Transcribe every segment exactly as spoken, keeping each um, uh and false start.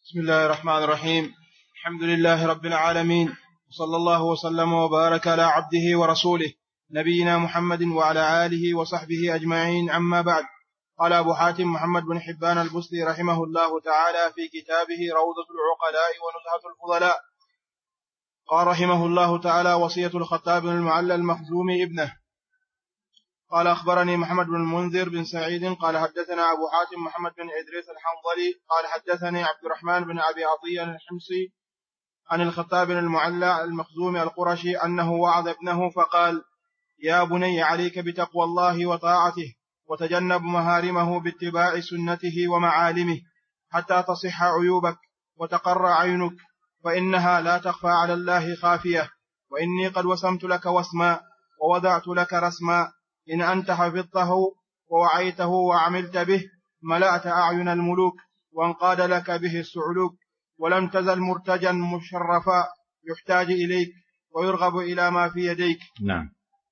بسم الله الرحمن الرحيم. الحمد لله رب العالمين، وصلى الله وسلم وبارك على عبده ورسوله نبينا محمد وعلى آله وصحبه أجمعين، عما بعد. قال أبو حاتم محمد بن حبان البستي رحمه الله تعالى في كتابه روضة العقلاء ونزهة الفضلاء، قال رحمه الله تعالى: وصية الخطاب بن المعلى المخزومي ابنه. قال أخبرني محمد بن المنذر بن سعيد قال حدثنا أبو حاتم محمد بن إدريس الحنظلي قال حدثني عبد الرحمن بن أبي عطية الحمصي عن الخطاب بن المعلى المخزومي القرشي أنه وعظ ابنه فقال: يا بني، عليك بتقوى الله وطاعته، وتجنب مهارمه باتباع سنته ومعالمه، حتى تصح عيوبك وتقر عينك، فإنها لا تخفى على الله خافية. وإني قد وسمت لك وسما ووضعت لك رسما، إن أنت حفظته ووعيته وعملت به ملأت أعين الملوك، وانقاد لك به السعلوك، ولم تزل مرتجا مشرفا يحتاج إليك ويرغب إلى ما في يديك. نعم.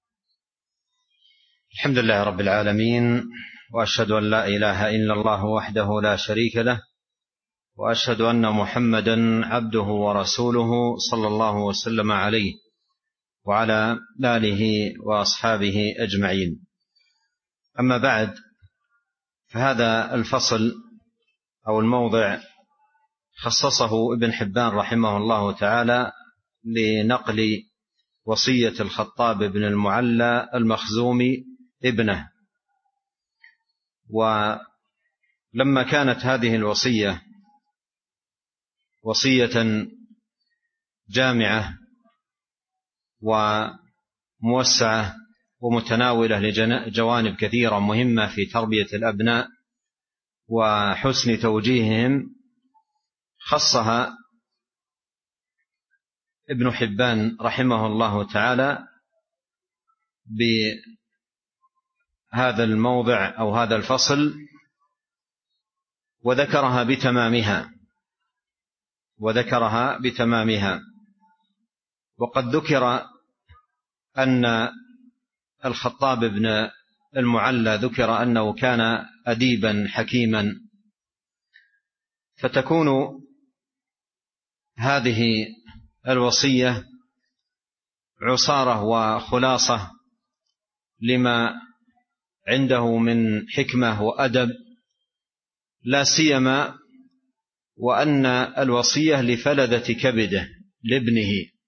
الحمد لله رب العالمين، وأشهد أن لا إله إلا الله وحده لا شريك له، وأشهد أن محمدا عبده ورسوله صلى الله وسلم عليه وعلى آله وأصحابه أجمعين. أما بعد، فهذا الفصل أو الموضع خصصه ابن حبان رحمه الله تعالى لنقل وصية الخطاب بن المعلى المخزومي ابنه. ولما كانت هذه الوصية وصية جامعة وموسعة ومتناولة لجوانب كثيرة مهمة في تربية الأبناء وحسن توجيههم، خصها ابن حبان رحمه الله تعالى بهذا الموضع أو هذا الفصل، وذكرها بتمامها وذكرها بتمامها وقد ذكر أن الخطاب بن المعلى ذكر أنه كان أديبا حكيما، فتكون هذه الوصية عصارة وخلاصة لما عنده من حكمة وأدب، لا سيما وأن الوصية لفلذة كبده لابنه،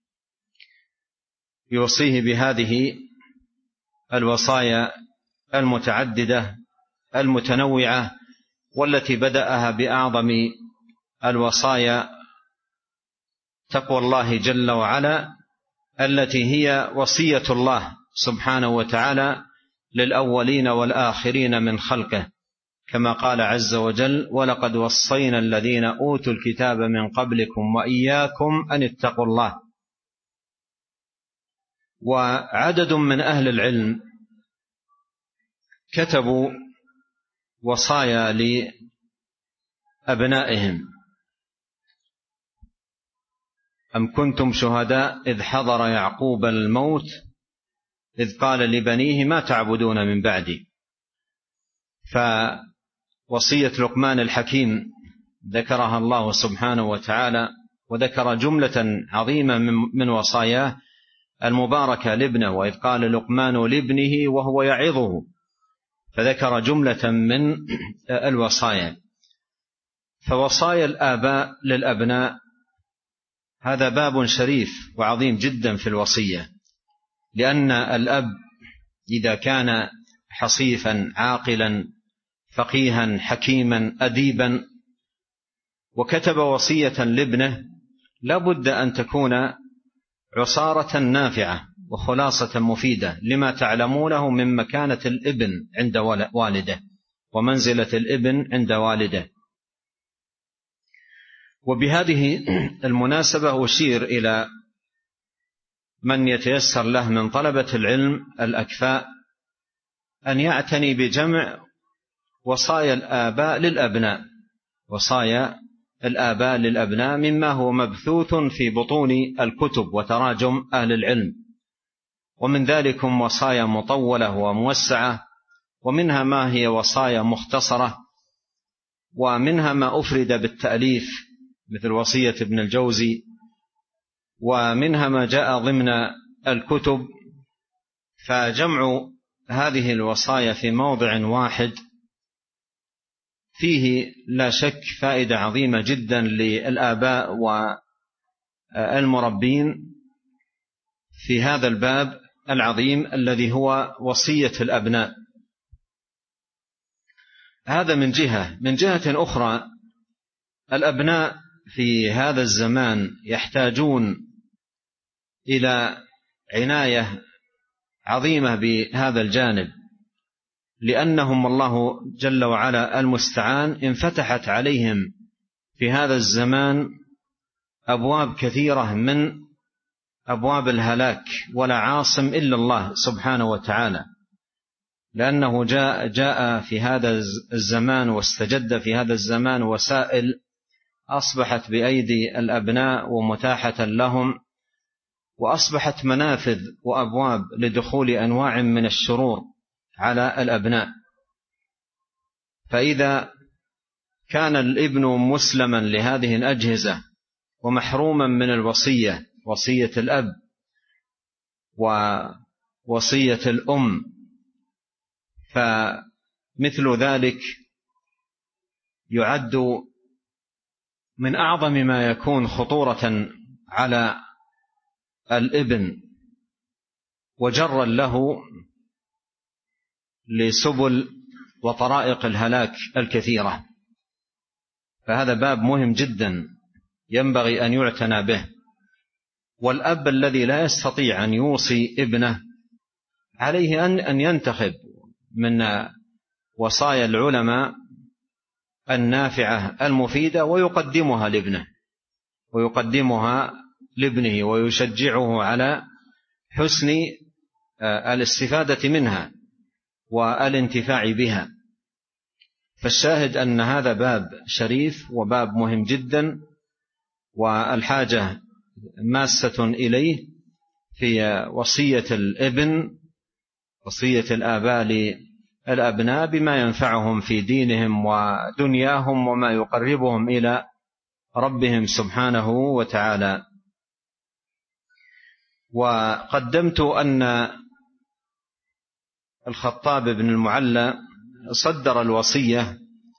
يوصيه بهذه الوصايا المتعددة المتنوعة، والتي بدأها بأعظم الوصايا تقوى الله جل وعلا، التي هي وصية الله سبحانه وتعالى للأولين والآخرين من خلقه، كما قال عز وجل: ولقد وصينا الذين أوتوا الكتاب من قبلكم وإياكم أن اتقوا الله. وعدد من أهل العلم كتبوا وصايا لأبنائهم: أم كنتم شهداء إذ حضر يعقوب الموت إذ قال لبنيه ما تعبدون من بعدي. فوصية لقمان الحكيم ذكرها الله سبحانه وتعالى، وذكر جملة عظيمة من وصاياه المباركة لابنه: وإذ قال لقمان لابنه وهو يعظه، فذكر جملة من الوصايا. فوصايا الآباء للأبناء هذا باب شريف وعظيم جدا في الوصية، لأن الأب إذا كان حصيفا عاقلا فقيها حكيما أديبا وكتب وصية لابنه، لا بد أن تكون عصارة نافعة وخلاصة مفيدة لما تعلمونه من مكانة الابن عند والده ومنزلة الابن عند والده. وبهذه المناسبة أشير إلى من يتيسر له من طلبة العلم الأكفاء أن يعتني بجمع وصايا الآباء للأبناء وصايا الآباء للأبناء مما هو مبثوث في بطون الكتب وتراجم أهل العلم، ومن ذلكم وصايا مطولة وموسعة، ومنها ما هي وصايا مختصرة، ومنها ما أفرد بالتأليف مثل وصية ابن الجوزي، ومنها ما جاء ضمن الكتب. فجمع هذه الوصايا في موضع واحد فيه لا شك فائدة عظيمة جدا للآباء والمربين في هذا الباب العظيم الذي هو وصية الأبناء. هذا من جهة. من جهة أخرى، الأبناء في هذا الزمان يحتاجون إلى عناية عظيمة بهذا الجانب، لأنهم الله جل وعلا المستعان انفتحت عليهم في هذا الزمان أبواب كثيرة من أبواب الهلاك، ولا عاصم إلا الله سبحانه وتعالى، لأنه جاء, جاء في هذا الزمان واستجد في هذا الزمان وسائل أصبحت بأيدي الأبناء ومتاحة لهم، وأصبحت منافذ وأبواب لدخول أنواع من الشرور على الأبناء. فإذا كان الابن مسلما لهذه الأجهزة ومحروما من الوصية، وصية الأب ووصية الأم، فمثل ذلك يعد من أعظم ما يكون خطورة على الابن وجرا له لسبل وطرائق الهلاك الكثيرة. فهذا باب مهم جدا ينبغي أن يعتنى به. والأب الذي لا يستطيع أن يوصي ابنه عليه أن ينتخب من وصايا العلماء النافعة المفيدة ويقدمها لابنه ويقدمها لابنه ويشجعه على حسن الاستفادة منها والانتفاع بها. فالشاهد أن هذا باب شريف وباب مهم جدا، والحاجة ماسة إليه في وصية الابن، وصية الآباء للأبناء بما ينفعهم في دينهم ودنياهم وما يقربهم إلى ربهم سبحانه وتعالى. وقدمت أن الخطاب بن المعلى صدر الوصية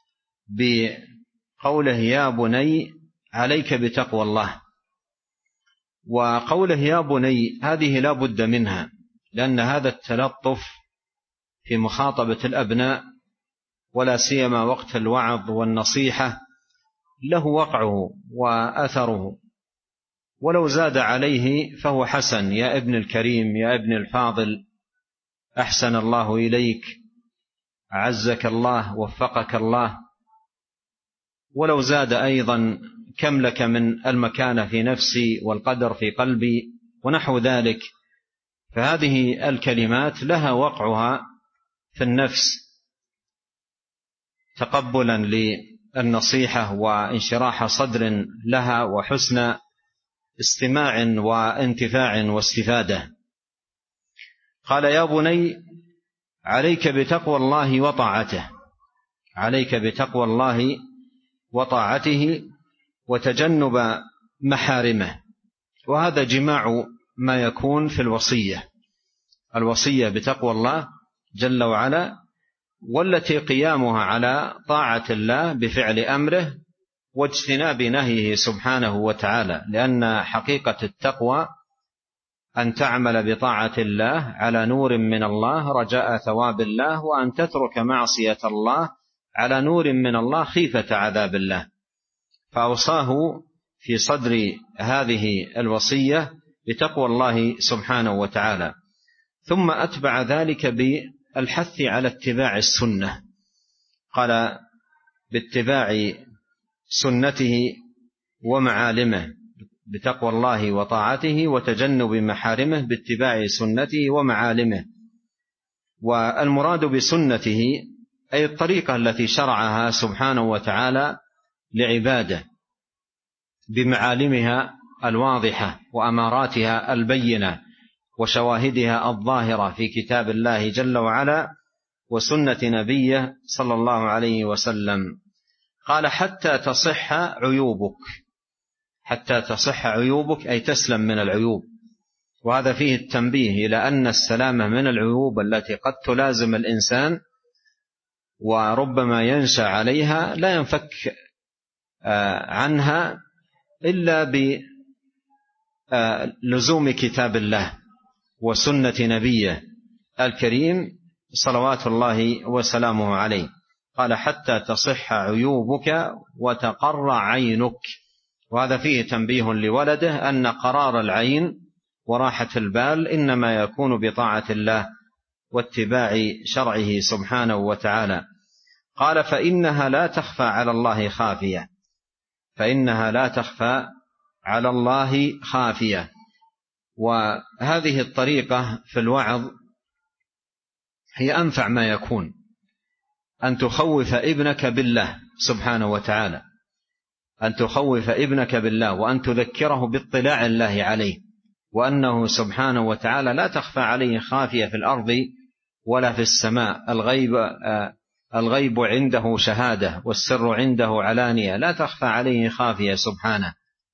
بقوله يا بني عليك بتقوى الله. وقوله يا بني هذه لا بد منها، لأن هذا التلطف في مخاطبة الأبناء ولا سيما وقت الوعظ والنصيحة له وقعه وأثره، ولو زاد عليه فهو حسن. يا ابن الكريم، يا ابن الفاضل، أحسن الله إليك، أعزك الله، وفقك الله. ولو زاد أيضا كم لك من المكانة في نفسي والقدر في قلبي ونحو ذلك. فهذه الكلمات لها وقعها في النفس تقبلا للنصيحة وانشراح صدر لها وحسن استماع وانتفاع واستفادة. قال يا بني عليك بتقوى الله وطاعته، عليك بتقوى الله وطاعته وتجنب محارمه. وهذا جماع ما يكون في الوصية، الوصية بتقوى الله جل وعلا، والتي قيامها على طاعة الله بفعل أمره واجتناب نهيه سبحانه وتعالى. لأن حقيقة التقوى أن تعمل بطاعة الله على نور من الله رجاء ثواب الله، وأن تترك معصية الله على نور من الله خيفة عذاب الله. فأوصاه في صدر هذه الوصية بتقوى الله سبحانه وتعالى، ثم أتبع ذلك بالحث على اتباع السنة. قال باتباع سنته ومعالمه، بتقوى الله وطاعته وتجنب محارمه باتباع سنته ومعالمه. والمراد بسنته أي الطريقة التي شرعها سبحانه وتعالى لعباده بمعالمها الواضحة وأماراتها البينة وشواهدها الظاهرة في كتاب الله جل وعلا وسنة نبيه صلى الله عليه وسلم. قال حتى تصح عيوبك، حتى تصح عيوبك أي تسلم من العيوب. وهذا فيه التنبيه إلى أن السلامة من العيوب التي قد تلازم الإنسان وربما ينشأ عليها لا ينفك عنها إلا بلزوم كتاب الله وسنة نبيه الكريم صلوات الله وسلامه عليه. قال حتى تصح عيوبك وتقر عينك. وهذا فيه تنبيه لولده أن قرار العين وراحة البال إنما يكون بطاعة الله واتباع شرعه سبحانه وتعالى. قال فإنها لا تخفى على الله خافية، فإنها لا تخفى على الله خافية. وهذه الطريقة في الوعظ هي أنفع ما يكون، أن تخوف ابنك بالله سبحانه وتعالى، أن تخوف ابنك بالله وأن تذكره باطلاع الله عليه، وأنه سبحانه وتعالى لا تخفى عليه خافية في الأرض ولا في السماء. الغيب الغيب عنده شهادة والسر عنده علانية، لا تخفى عليه خافية سبحانه.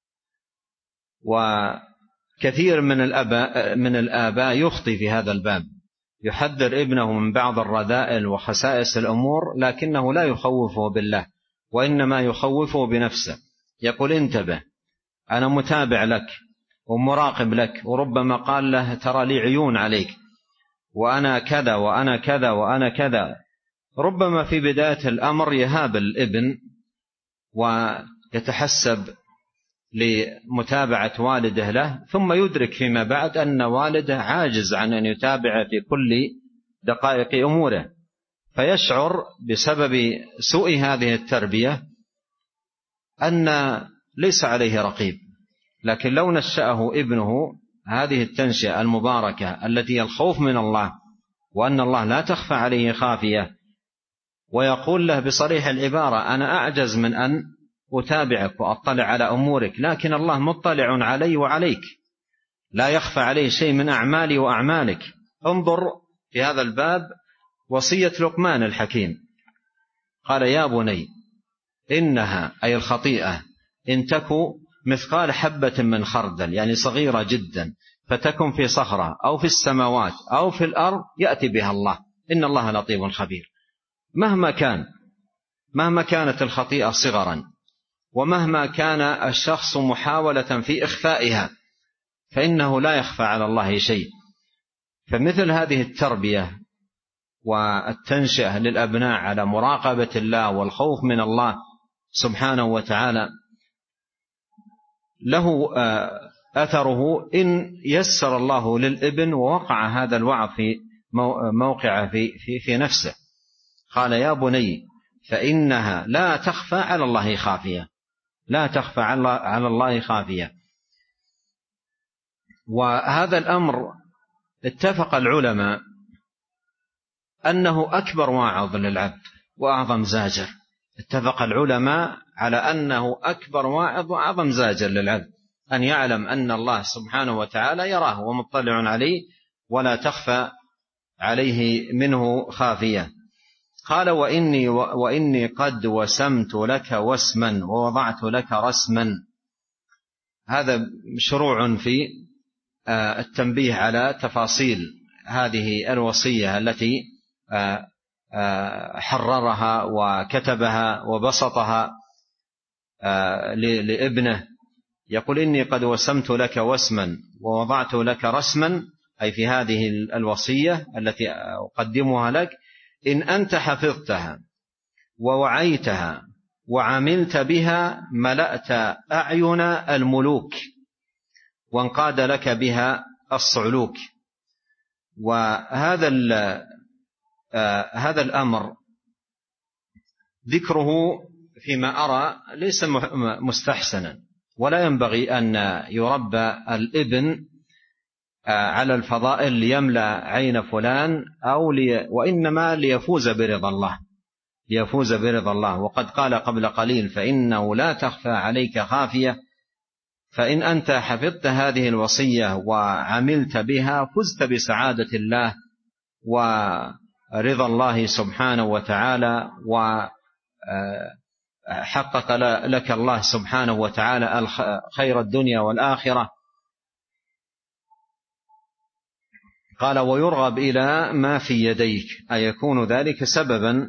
وكثير من الآباء من الآباء يخطي في هذا الباب، يحذر ابنه من بعض الرذائل وخسائس الأمور، لكنه لا يخوفه بالله، وإنما يخوفه بنفسه. يقول انتبه، أنا متابع لك ومراقب لك، وربما قال له ترى لي عيون عليك، وأنا كذا وأنا كذا وأنا كذا. ربما في بداية الأمر يهاب الابن ويتحسب لمتابعة والده له، ثم يدرك فيما بعد أن والده عاجز عن أن يتابع في كل دقائق أموره، فيشعر بسبب سوء هذه التربية أن ليس عليه رقيب. لكن لو نشأه ابنه هذه التنشئة المباركة التي الخوف من الله وأن الله لا تخفى عليه خافية، ويقول له بصريح العبارة أنا أعجز من أن أتابعك وأطلع على أمورك، لكن الله مطلع علي وعليك، لا يخفى عليه شيء من أعمالي وأعمالك. انظر في هذا الباب وصية لقمان الحكيم، قال يا بني إنها أي الخطيئة إن تكو مثقال حبة من خردل، يعني صغيرة جدا، فتكن في صخرة أو في السماوات أو في الأرض يأتي بها الله، إن الله لطيف خبير. مهما كان مهما كانت الخطيئة صغرا، ومهما كان الشخص محاولة في إخفائها، فإنه لا يخفى على الله شيء. فمثل هذه التربية والتنشئة للأبناء على مراقبة الله والخوف من الله سبحانه وتعالى له أثره إن يسر الله للابن ووقع هذا الوعظ في موقع في, في, في نفسه. قال يا بني فإنها لا تخفى على الله خافية، لا تخفى على الله خافية. وهذا الأمر اتفق العلماء أنه أكبر واعظ للعبد وأعظم زاجر، اتفق العلماء على أنه أكبر واعظ وأعظم زاجر للعبد، أن يعلم أن الله سبحانه وتعالى يراه ومطلع عليه ولا تخفى عليه منه خافية. قال وإني, وإني قد وسمت لك وسما ووضعت لك رسما. هذا مشروع في التنبيه على تفاصيل هذه الوصية التي حررها وكتبها وبسطها لابنه. يقول إني قد وسمت لك وسما ووضعت لك رسما، أي في هذه الوصية التي أقدمها لك، إن أنت حفظتها ووعيتها وعملت بها ملأت أعين الملوك وانقاد لك بها الصعلوك. وهذا آه هذا الأمر ذكره فيما أرى ليس مستحسنا، ولا ينبغي أن يربى الابن آه على الفضائل ليملأ عين فلان أو لي وإنما ليفوز برضا الله، ليفوز برضا الله. وقد قال قبل قليل فإنه لا تخفى عليك خافية، فإن أنت حفظت هذه الوصية وعملت بها فزت بسعادة الله ورضا الله سبحانه وتعالى حقق لك الله سبحانه وتعالى خير الدنيا والآخرة. قال ويرغب إلى ما في يديك، أي يكون ذلك سببا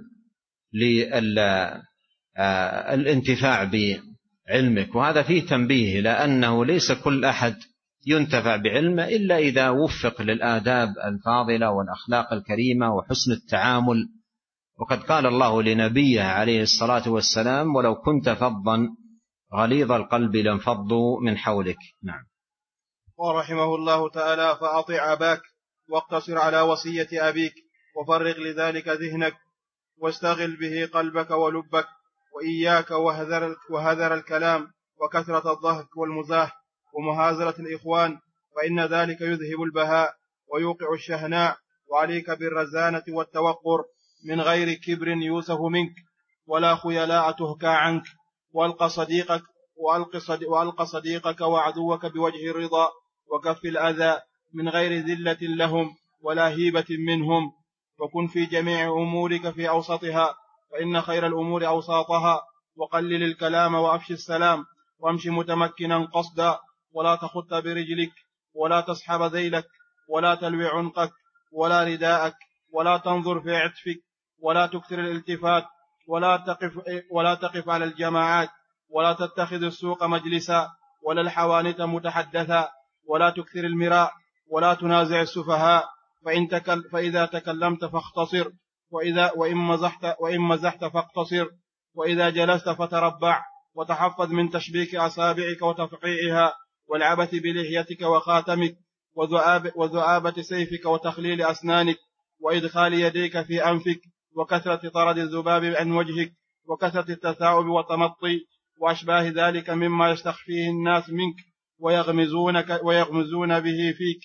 للانتفاع بعلمك. وهذا فيه تنبيه لأنه ليس كل أحد ينتفع بعلمه إلا إذا وفق للآداب الفاضلة والأخلاق الكريمة وحسن التعامل. وقد قال الله لنبيه عليه الصلاة والسلام ولو كنت فظا غليظ القلب لانفضوا من حولك. نعم. ورحمه الله تعالى فأطع أباك واقتصر على وصية أبيك وفرغ لذلك ذهنك واستغل به قلبك ولبك، وإياك وهذر, وهذر الكلام وكثرة الضحك والمزاح ومهازلة الإخوان، فإن ذلك يذهب البهاء ويوقع الشهناء. وعليك بالرزانة والتوقر من غير كبر يوسف منك ولا خيلاء تهكى عنك، وألق صديقك, وألق صديقك وعدوك بوجه الرضا وكف الأذى من غير ذلة لهم ولا هيبة منهم. وكن في جميع أمورك في أوسطها، فإن خير الأمور أوساطها. وقلل الكلام وأفش السلام، وامش متمكنا قصدا، ولا تخط برجلك ولا تسحب ذيلك ولا تلوي عنقك ولا رداءك، ولا تنظر في عطفك ولا تكثر الالتفات، ولا تقف, ولا تقف على الجماعات، ولا تتخذ السوق مجلسا ولا الحوانت متحدثا، ولا تكثر المراء ولا تنازع السفهاء. فإن تكل فإذا تكلمت فاختصر، وإذا وإن مزحت, وإن مزحت فاقتصر، وإذا جلست فتربع، وتحفظ من تشبيك أصابعك وتفقيعها، والعبث بلحيتك وخاتمك، وذؤاب وذؤابة سيفك وتخليل أسنانك، وإدخال يديك في أنفك، وكثرة طرد الذباب عن وجهك، وكثرة التثاؤب والتمطي وأشباه ذلك مما يستخفيه الناس منك ويغمزونك ويغمزون به فيك.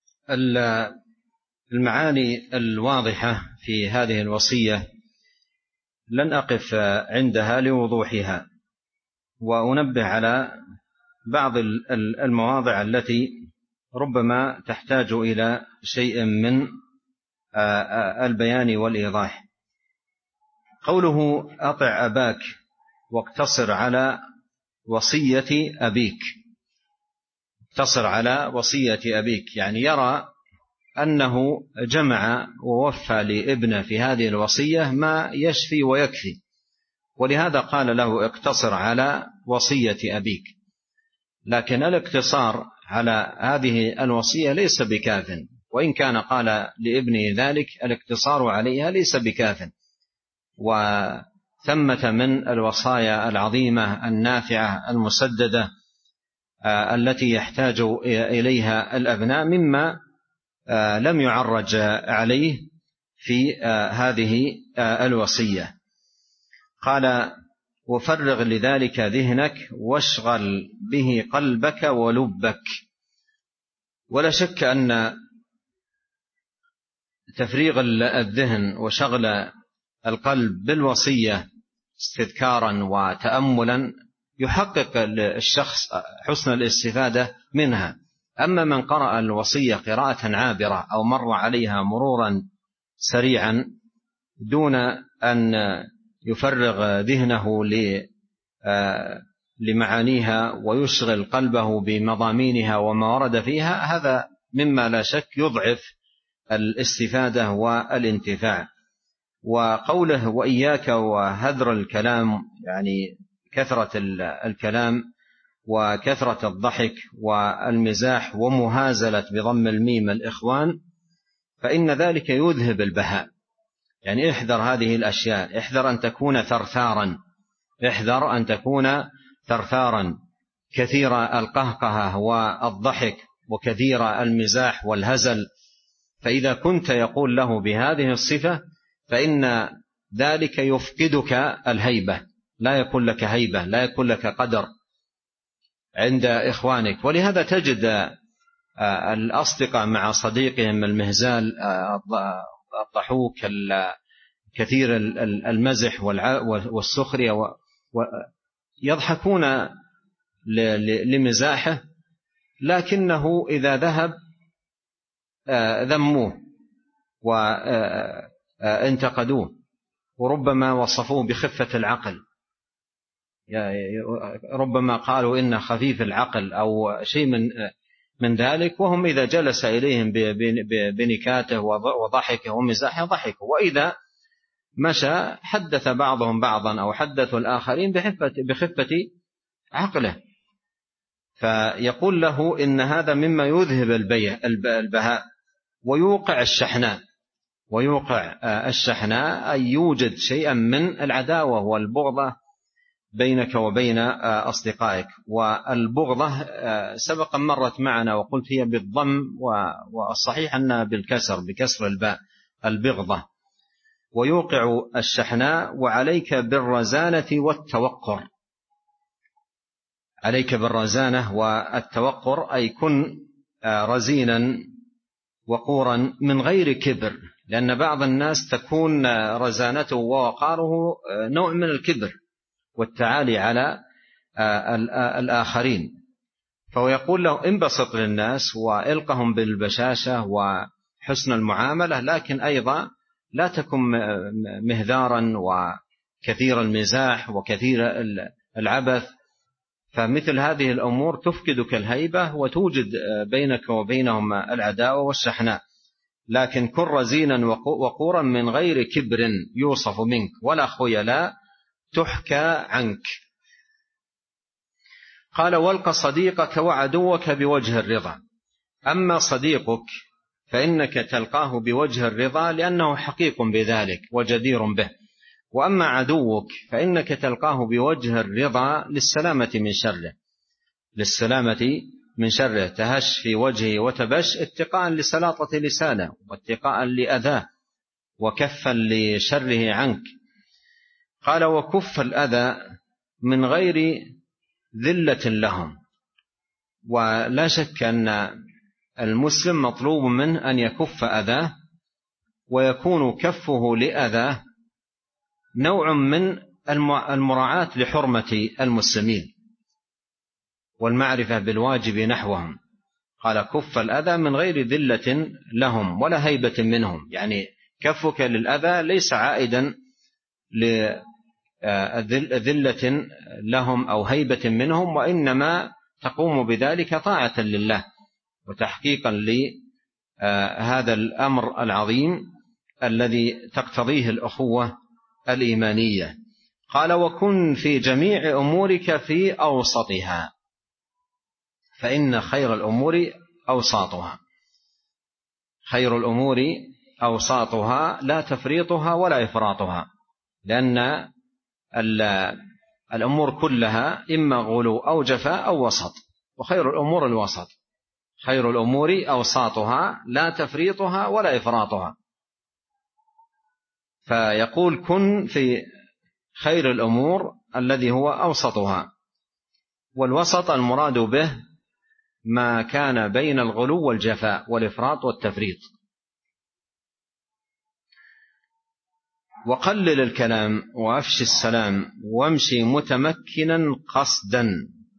المعاني الواضحة في هذه الوصية لن أقف عندها لوضوحها، وأنبه على بعض المواضع التي ربما تحتاج إلى شيء من البيان والإيضاح. قوله أطع أباك واقتصر على وصية أبيك، اقتصر على وصية أبيك يعني يرى أنه جمع ووفى لابنه في هذه الوصية ما يشفي ويكفي، ولهذا قال له اقتصر على وصية أبيك. لكن الاقتصار على هذه الوصية ليس بكاف، وإن كان قال لابنه ذلك الاقتصار عليها ليس بكاف. وثمة من الوصايا العظيمة النافعة المسددة التي يحتاج إليها الأبناء مما لم يعرج عليه في هذه الوصية. قال وفرغ لذلك ذهنك واشغل به قلبك ولبك. ولا شك أن تفريغ الذهن وشغل القلب بالوصية استذكارا وتأملا يحقق الشخص حسن الاستفادة منها. أما من قرأ الوصية قراءة عابرة أو مر عليها مرورا سريعا دون أن يفرغ ذهنه لمعانيها ويشغل قلبه بمضامينها وما ورد فيها، هذا مما لا شك يضعف الاستفادة والانتفاع. وقوله وإياك وهذر الكلام يعني كثرة الكلام وكثرة الضحك والمزاح ومهازلة بضم الميم الإخوان، فإن ذلك يذهب البهاء. يعني احذر هذه الأشياء، احذر أن تكون ثرثارا، احذر أن تكون ثرثارا كثير القهقهة والضحك وكثير المزاح والهزل. فإذا كنت يقول له بهذه الصفة فإن ذلك يفقدك الهيبة، لا يكون لك هيبة، لا يكون لك قدر عند إخوانك. ولهذا تجد الأصدقاء مع صديقهم المهزال الضحوك كثير المزح والسخرية يضحكون لمزاحه، لكنه إذا ذهب ذموه وانتقدوه وربما وصفوه بخفة العقل. ربما قالوا إن خفيف العقل أو شيء من من ذلك، وهم إذا جلس إليهم بنكاته وضحكه ومزاحه ضحكوا، وإذا مشى حدث بعضهم بعضا أو حدثوا الآخرين بخفة, بخفة عقله. فيقول له إن هذا مما يذهب البهاء ويوقع الشحناء. ويوقع الشحناء أي يوجد شيئا من العداوة والبغضة بينك وبين أصدقائك. والبغضة سبقا مرت معنا وقلت هي بالضم، والصحيح أنها بالكسر بكسر الباء، البغضة. ويوقع الشحناء. وعليك بالرزانة والتوقر. عليك بالرزانة والتوقر أي كن رزينا وقورا من غير كبر، لأن بعض الناس تكون رزانته ووقاره نوع من الكبر والتعالي على الآخرين. فهو يقول له انبسط للناس وإلقهم بالبشاشة وحسن المعاملة، لكن أيضا لا تكن مهذارا وكثير المزاح وكثير العبث، فمثل هذه الأمور تفقدك الهيبة وتوجد بينك وبينهم العداوة والشحناء. لكن كن رزينا وقورا من غير كبر يوصف منك ولا خيلاء تحكى عنك. قال والق صديقك وعدوك بوجه الرضا. أما صديقك فإنك تلقاه بوجه الرضا لأنه حقيق بذلك وجدير به، وأما عدوك فإنك تلقاه بوجه الرضا للسلامة من شره. للسلامة من شره تهش في وجهه وتبش اتقاء لسلاطة لسانه واتقاء لأذاه وكفا لشره عنك. قال وكف الأذى من غير ذلة لهم. ولا شك أن المسلم مطلوب منه أن يكف أذاه، ويكون كفه لأذاه نوع من المراعاة لحرمة المسلمين والمعرفة بالواجب نحوهم. قال كف الأذى من غير ذلة لهم ولا هيبة منهم، يعني كفك للأذى ليس عائدا لذلة لهم أو هيبة منهم، وإنما تقوم بذلك طاعة لله وتحقيقا لهذا الأمر العظيم الذي تقتضيه الأخوة الإيمانية. قال وكن في جميع أمورك في أوسطها، فإن خير الأمور أوساطها. خير الأمور أوساطها لا تفريطها ولا إفراطها، لأن الأمور كلها إما غلو أو جفاء أو وسط، وخير الأمور الوسط. خير الأمور أوساطها لا تفريطها ولا إفراطها. فيقول كن في خير الأمور الذي هو أوسطها. والوسط المراد به ما كان بين الغلو والجفاء والإفراط والتفريط. وقلل الكلام وأفش السلام وامشي متمكنا قصدا،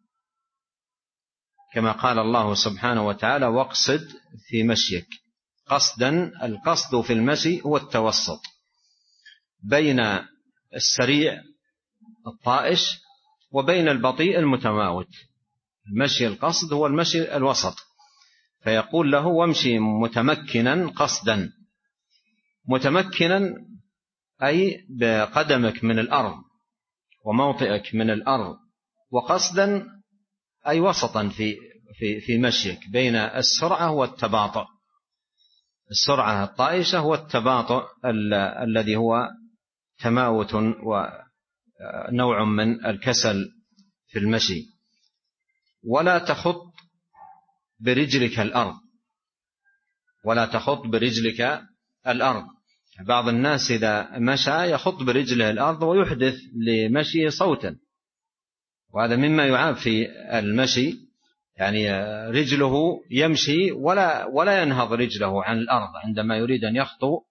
كما قال الله سبحانه وتعالى واقصد في مشيك. قصدا، القصد في المشي هو التوسط بين السريع الطائش وبين البطيء المتماوت. المشي القصد هو المشي الوسط. فيقول له وامشي متمكنا قصدا. متمكنا أي بقدمك من الأرض وموطئك من الأرض، وقصدا أي وسطا في في في مشيك بين السرعة والتباطؤ. السرعة الطائشة والتباطؤ الذي هو تماوت ونوع من الكسل في المشي. ولا تخط برجلك الأرض. ولا تخط برجلك الأرض. بعض الناس إذا مشى يخط برجله الأرض ويحدث لمشيه صوتا، وهذا مما يعاب في المشي، يعني رجله يمشي ولا ولا ينهض رجله عن الأرض عندما يريد أن يخطو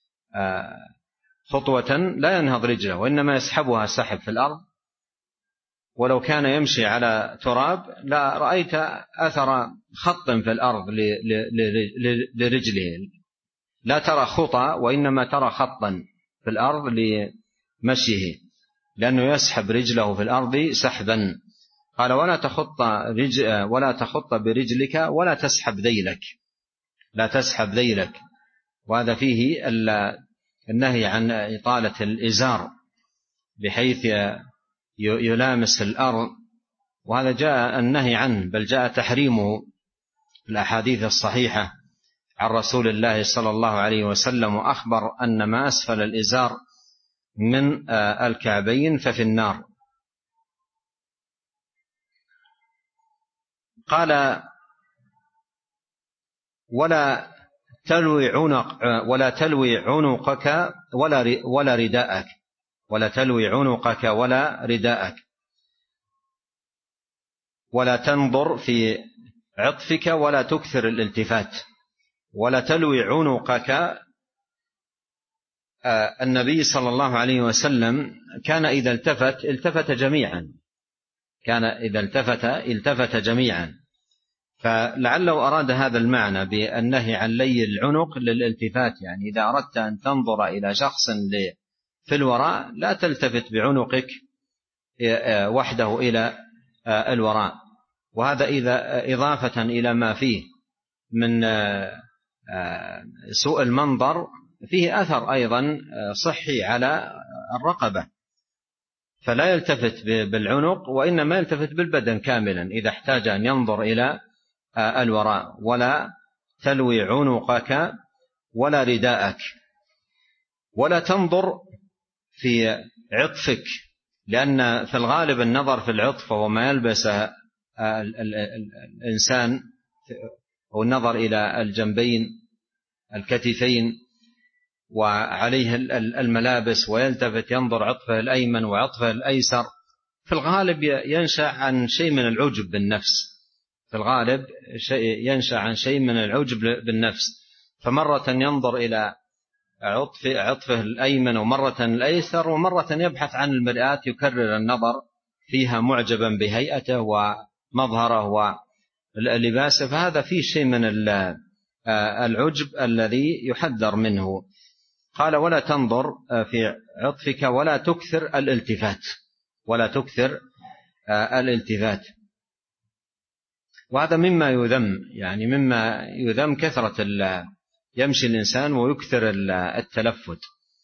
خطوة، لا ينهض رجله وإنما يسحبها سحب في الأرض. ولو كان يمشي على تراب لا رأيت أثر خط في الأرض لرجله، لا ترى خطى وإنما ترى خطا في الأرض لمشيه. لأنه يسحب رجله في الأرض سحبا. قال ولا تخط, رجل ولا تخط برجلك ولا تسحب ذيلك، لا تسحب ذيلك، وهذا فيه النهي عن إطالة الإزار بحيث يلامس الأرض، وهذا جاء النهي عنه، بل جاء تحريمه في الأحاديث الصحيحة عن رسول الله صلى الله عليه وسلم، وأخبر أن ما أسفل الإزار من الكعبين ففي النار. قال ولا تلوي عنق ولا تلوي عنقك ولا ولا رداءك، ولا تلوي عنقك ولا رداءك، ولا تنظر في عطفك ولا تكثر الالتفات. ولا تلوي عنقك، النبي صلى الله عليه وسلم كان إذا التفت التفت جميعا، كان إذا التفت التفت جميعا، فلعله أراد هذا المعنى بالنهي عن لي العنق للالتفات، يعني إذا أردت أن تنظر إلى شخص في الوراء لا تلتفت بعنقك وحده إلى الوراء. وهذا إذا إضافة إلى ما فيه من سوء المنظر فيه أثر أيضا صحي على الرقبة، فلا يلتفت بالعنق وإنما يلتفت بالبدن كاملا إذا احتاج أن ينظر إلى الوراء. ولا تلوي عنقك ولا رداءك، ولا تنظر في عطفك، لأن في الغالب النظر في العطف وما يلبس الإنسان هو النظر إلى الجنبين الكتفين وعليه الملابس، ويلتفت ينظر عطفه الأيمن وعطفه الأيسر، في الغالب ينشأ عن شيء من العجب بالنفس، في الغالب ينشأ عن شيء من العجب بالنفس، فمرة ينظر إلى عطف عطفه الأيمن ومرة الأيسر، ومرة يبحث عن المرآة يكرر النظر فيها معجبا بهيئته ومظهره ولباسه، فهذا فيه شيء من العجب الذي يحذر منه. قال ولا تنظر في عطفك ولا تكثر الالتفات، ولا تكثر الالتفات، وهذا مما يذم، يعني مما يذم كثرة يمشي الإنسان ويكثر التلفت،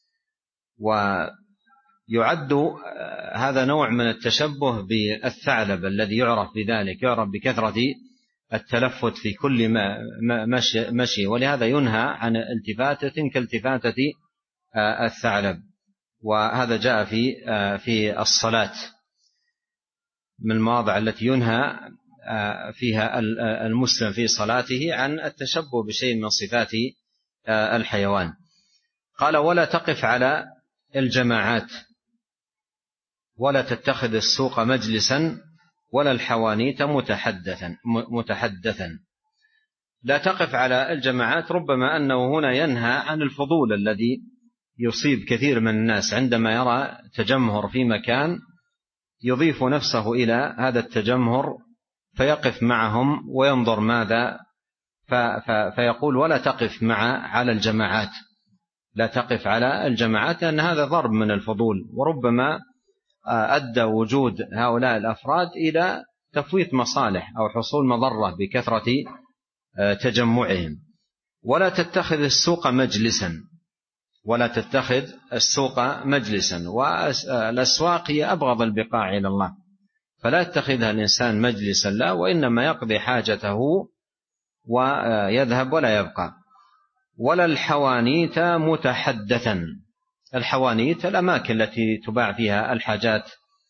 ويعد هذا نوع من التشبه بالثعلب الذي يعرف بذلك، يعرف بكثرة التلفت في كل ما مشي, مشي ولهذا ينهى عن التفاتة كالتفاتة الثعلب. وهذا جاء في في الصلاة من المواضع التي ينهى فيها المسلم في صلاته عن التشبه بشيء من صفات الحيوان. قال ولا تقف على الجماعات ولا تتخذ السوق مجلسا ولا الحوانيت متحدثا متحدثا. لا تقف على الجماعات، ربما أنه هنا ينهى عن الفضول الذي يصيب كثير من الناس عندما يرى تجمهر في مكان، يضيف نفسه إلى هذا التجمهر فيقف معهم وينظر ماذا، فيقول ولا تقف مع على الجماعات، لا تقف على الجماعات، لأن هذا ضرب من الفضول، وربما أدى وجود هؤلاء الأفراد إلى تفويت مصالح أو حصول مضرة بكثرة تجمعهم. ولا تتخذ السوق مجلسا، ولا تتخذ السوق مجلسا، والأسواق هي أبغض البقاع إلى الله، فلا يتخذها الإنسان مجلسا لا، وإنما يقضي حاجته ويذهب ولا يبقى. ولا الحوانيت متحدثا، الحوانيت الأماكن التي تباع فيها الحاجات،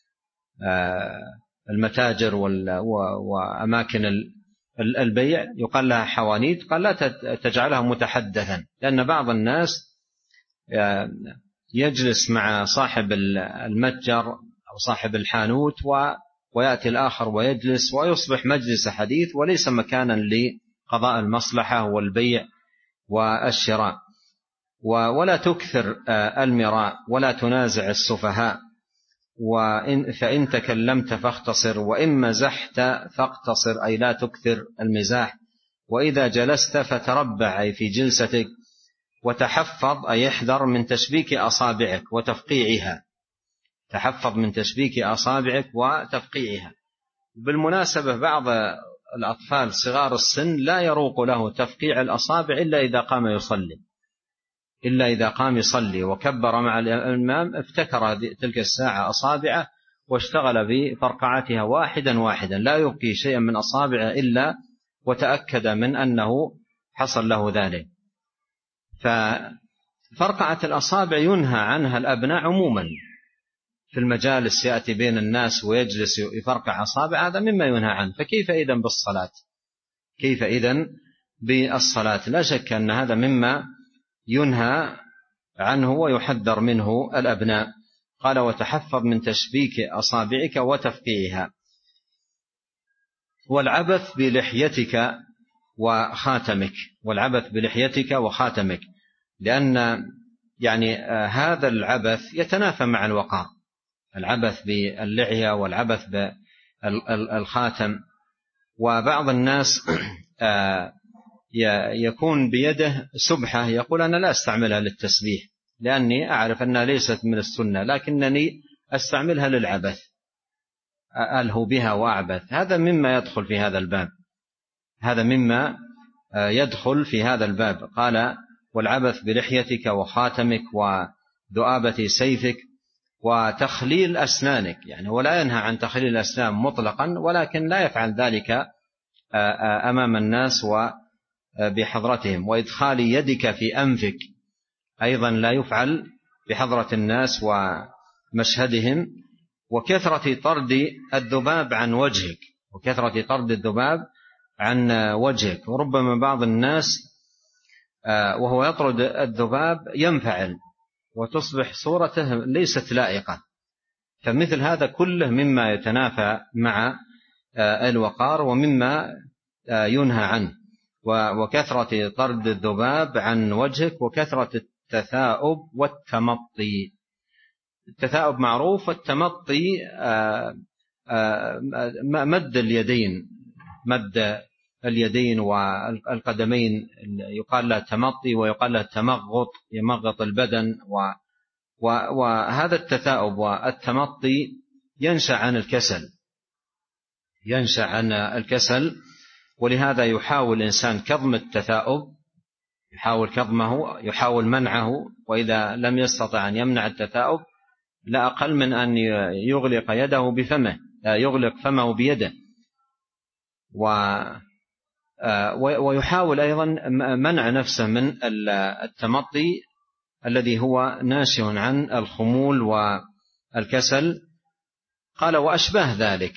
المتاجر وأماكن البيع يقال لها حوانيت، قال لا تجعلها متحدثا، لأن بعض الناس يجلس مع صاحب المتجر أو صاحب الحانوت ويأتي الآخر ويجلس ويصبح مجلس حديث وليس مكانا لقضاء المصلحة والبيع والشراء. ولا تكثر المراء ولا تنازع السفهاء، وإن فإن تكلمت فاختصر، وإن مزحت فاقتصر، أي لا تكثر المزاح. وإذا جلست فتربع، أي في جلستك. وتحفظ، أي احذر من تشبيك أصابعك وتفقيعها، تحفظ من تشبيك أصابعك وتفقيعها. بالمناسبة بعض الأطفال صغار السن لا يروق له تفقيع الأصابع إلا إذا قام يصلي إلا إذا قام يصلي وكبر مع الإمام افتكر تلك الساعة أصابعه واشتغل بفرقعتها واحدا واحدا، لا يبقي شيئا من أصابعه إلا وتأكد من أنه حصل له ذلك. ففرقعة الأصابع ينهى عنها الأبناء عموما، في المجالس يأتي بين الناس ويجلس يفرقع أصابع، هذا مما ينهى عنه، فكيف إذن بالصلاة؟ كيف إذن بالصلاة؟ لا شك أن هذا مما ينهى عنه ويحذر منه الأبناء. قال وتحفظ من تشبيك أصابعك وتفقيعها. والعبث بلحيتك وخاتمك، والعبث بلحيتك وخاتمك، لأن يعني هذا العبث يتنافى مع الوقار، العبث باللحية والعبث بالخاتم. وبعض الناس يكون بيده سبحة يقول أنا لا أستعملها للتسبيح لأني أعرف أنها ليست من السنة، لكنني أستعملها للعبث، ألهو بها وأعبث. هذا مما يدخل في هذا الباب، هذا مما يدخل في هذا الباب. قال والعبث بلحيتك وخاتمك وذؤابة سيفك وتخليل أسنانك، يعني ولا ينهى عن تخليل الأسنان مطلقا، ولكن لا يفعل ذلك أمام الناس وبحضرتهم. وإدخال يدك في أنفك أيضا لا يفعل بحضرة الناس ومشهدهم. وكثرة طرد الذباب عن وجهك، وكثرة طرد الذباب عن وجهك. وربما بعض الناس وهو يطرد الذباب ينفعل وتصبح صورته ليست لائقة، فمثل هذا كله مما يتنافى مع الوقار ومما ينهى عنه. وكثرة طرد الذباب عن وجهك، وكثرة التثاؤب والتمطي. التثاؤب معروف، والتمطي مد اليدين، مد اليدين والقدمين، يقال له تمطي ويقال له تمغط، يمغط البدن. وهذا التثاؤب والتمطي ينشأ عن الكسل، ينشأ عن الكسل. ولهذا يحاول الإنسان كظم التثاؤب، يحاول كظمه، يحاول منعه، وإذا لم يستطع أن يمنع التثاؤب لا أقل من أن يغلق يده بفمه، يغلق فمه بيده. ويحاول أيضا منع نفسه من التمطي الذي هو ناشئ عن الخمول والكسل. قال وأشباه ذلك،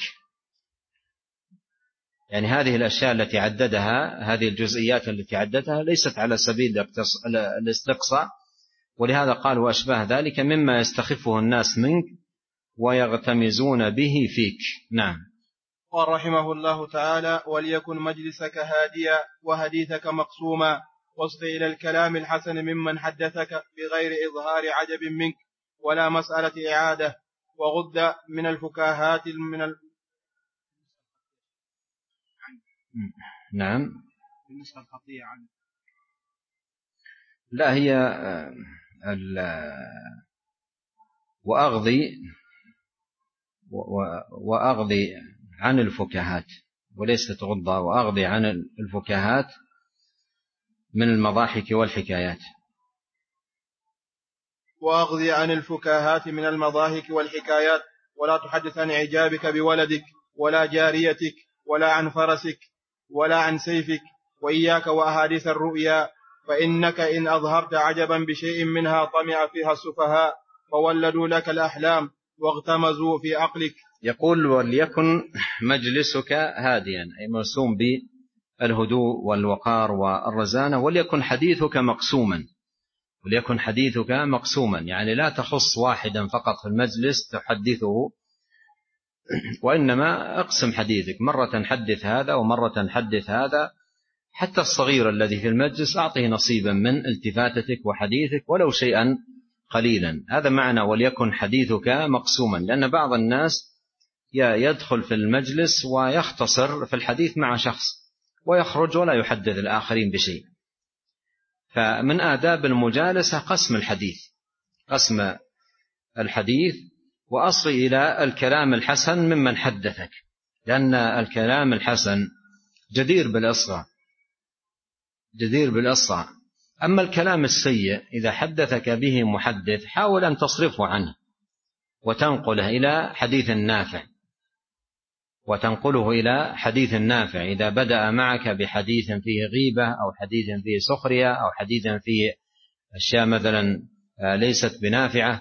يعني هذه الأشياء التي عددها، هذه الجزئيات التي عددها ليست على سبيل الاستقصاء، ولهذا قال وأشباه ذلك مما يستخفه الناس منك ويغتمزون به فيك. نعم. قال رحمه الله تعالى وليكن مجلسك هاديا وهديثك مقسوما، واصغ إلى الكلام الحسن ممن حدثك بغير إظهار عجب منك ولا مسألة إعادة، وغض من الفكاهات من ال... نعم. بالنسبة للخطيئة عنه لا، هي ال... وأغضي وأغضي عن الفكاهات، وليست غضة، وأغضي عن الفكاهات من المضاحك والحكايات. وأغضي عن الفكاهات من المضاحك والحكايات، ولا تحدث عن إعجابك بولدك ولا جاريتك ولا عن فرسك ولا عن سيفك، وإياك وأحاديث الرؤيا، فإنك إن أظهرت عجبا بشيء منها طمع فيها السفهاء فولدوا لك الأحلام واغتمزوا في عقلك. يقول وليكن مجلسك هاديا، أي مرسوم بالهدوء والوقار والرزانة. وليكن حديثك مقسوما، وليكن حديثك مقسوما، يعني لا تخص واحدا فقط في المجلس تحدثه، وإنما اقسم حديثك، مرة حدث هذا ومرة حدث هذا. حتى الصغير الذي في المجلس أعطيه نصيبا من التفاتتك وحديثك ولو شيئا قليلا. هذا معنى وليكن حديثك مقسوما، لأن بعض الناس يدخل في المجلس ويختصر في الحديث مع شخص ويخرج ولا يحدث الآخرين بشيء. فمن آداب المجالسة قسم الحديث، قسم الحديث وأصغي إلى الكلام الحسن ممن حدثك، لأن الكلام الحسن جدير بالإصغاء جدير بالإصغاء. أما الكلام السيء إذا حدثك به محدث حاول أن تصرفه عنه وتنقله إلى حديث نافع وتنقله إلى حديث نافع. إذا بدأ معك بحديث فيه غيبة أو حديث فيه سخرية أو حديث فيه أشياء مثلا ليست بنافعة،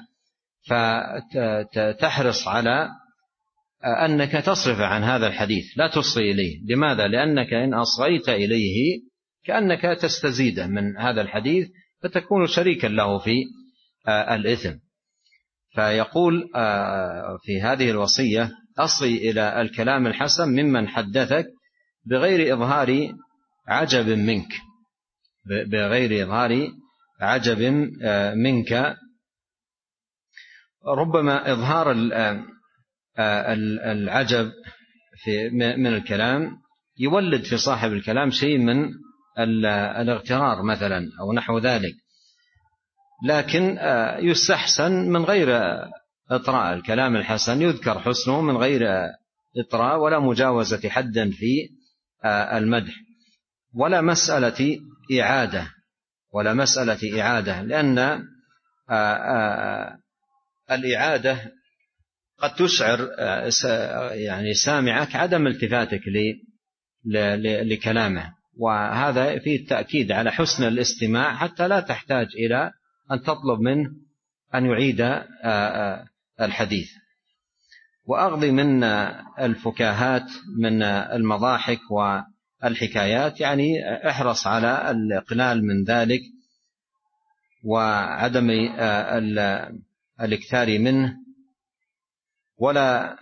فتحرص على أنك تصرف عن هذا الحديث، لا تصغي إليه. لماذا؟ لأنك إن أصغيت إليه كأنك تستزيده من هذا الحديث فتكون شريكا له في الإثم. فيقول في هذه الوصية: أصغي إلى الكلام الحسن ممن حدثك بغير إظهار عجب منك بغير إظهار عجب منك. ربما إظهار العجب من الكلام يولد في صاحب الكلام شيء من الاغترار مثلا أو نحو ذلك، لكن يستحسن من غير إطراء. الكلام الحسن يذكر حسنه من غير إطراء ولا مجاوزة حد في المدح، ولا مسألة إعادة ولا مسألة إعادة لأن الإعادة قد تشعر يعني سامعك عدم التفاتك لكلامه، وهذا فيه التأكيد على حسن الاستماع حتى لا تحتاج إلى أن تطلب منه أن يعيد الحديث. وأغضي من الفكاهات من المضاحك والحكايات، يعني احرص على الإقلال من ذلك وعدم الاكثار منه، ولا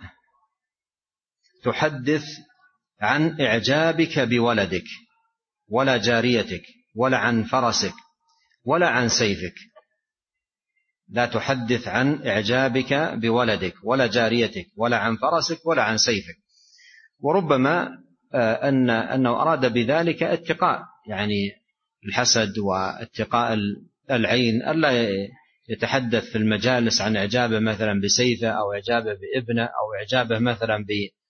تحدث عن إعجابك بولدك ولا جاريتك ولا عن فرسك ولا عن سيفك. لا تحدث عن إعجابك بولدك ولا جاريتك ولا عن فرسك ولا عن سيفك. وربما أن أنه أراد بذلك اتقاء يعني الحسد واتقاء العين، ألا يتحدث في المجالس عن إعجابه مثلا بسيفه أو إعجابه بابنه أو إعجابه مثلا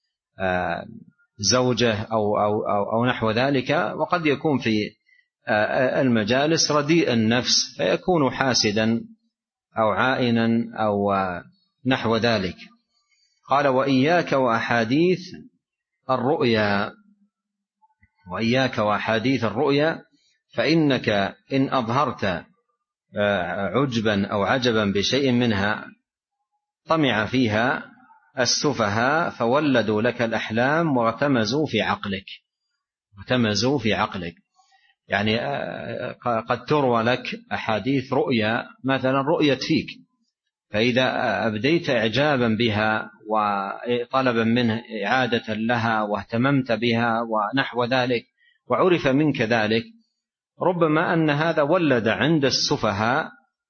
بزوجه أو, أو, أو, أو نحو ذلك، وقد يكون في المجالس رديء النفس فيكون حاسدا أو عائنا أو نحو ذلك. قال: وإياك وأحاديث الرؤيا وإياك وأحاديث الرؤيا فإنك إن أظهرت عجبا أو عجبا بشيء منها طمع فيها السفهاء فولدوا لك الأحلام واغتمزوا في عقلك واغتمزوا في عقلك. يعني قد تروى لك أحاديث رؤيا مثلا رؤية فيك، فإذا أبديت إعجابا بها وطلبا منه إعادة لها واهتممت بها ونحو ذلك وعرف منك ذلك، ربما أن هذا ولد عند السفهاء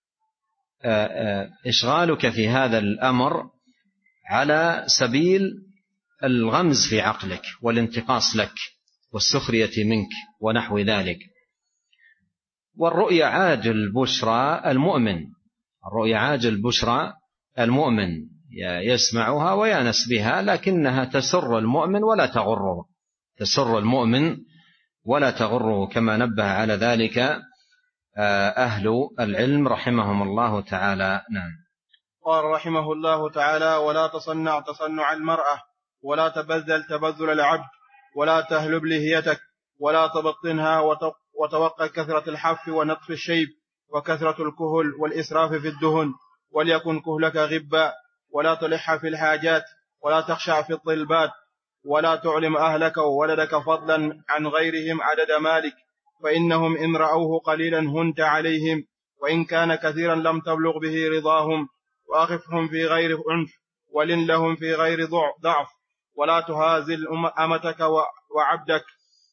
إشغالك في هذا الأمر على سبيل الغمز في عقلك والانتقاص لك والسخرية منك ونحو ذلك. والرؤيا عاجل بشرى المؤمن الرؤيا عاجل بشرى المؤمن يسمعها ويأنس بها، لكنها تسر المؤمن ولا تغره تسر المؤمن ولا تغره كما نبه على ذلك أهل العلم رحمهم الله تعالى. نعم. قال رحمه الله تعالى: ولا تصنع تصنع المرأة، ولا تبذل تبذل العبد، ولا تهلب لهيتك، ولا تبطنها وتوقع كثرة الحف ونطف الشيب وكثرة الكهل والإسراف في الدهن، وليكن كهلك غبا، ولا تلح في الحاجات، ولا تخشع في الطلبات، ولا تعلم أهلك وولدك فضلا عن غيرهم عدد مالك، فإنهم إن رأوه قليلا هنت عليهم، وإن كان كثيرا لم تبلغ به رضاهم، وأخفهم في غير عنف، ولن لهم في غير ضعف، ولا تهازل أمتك وعبدك.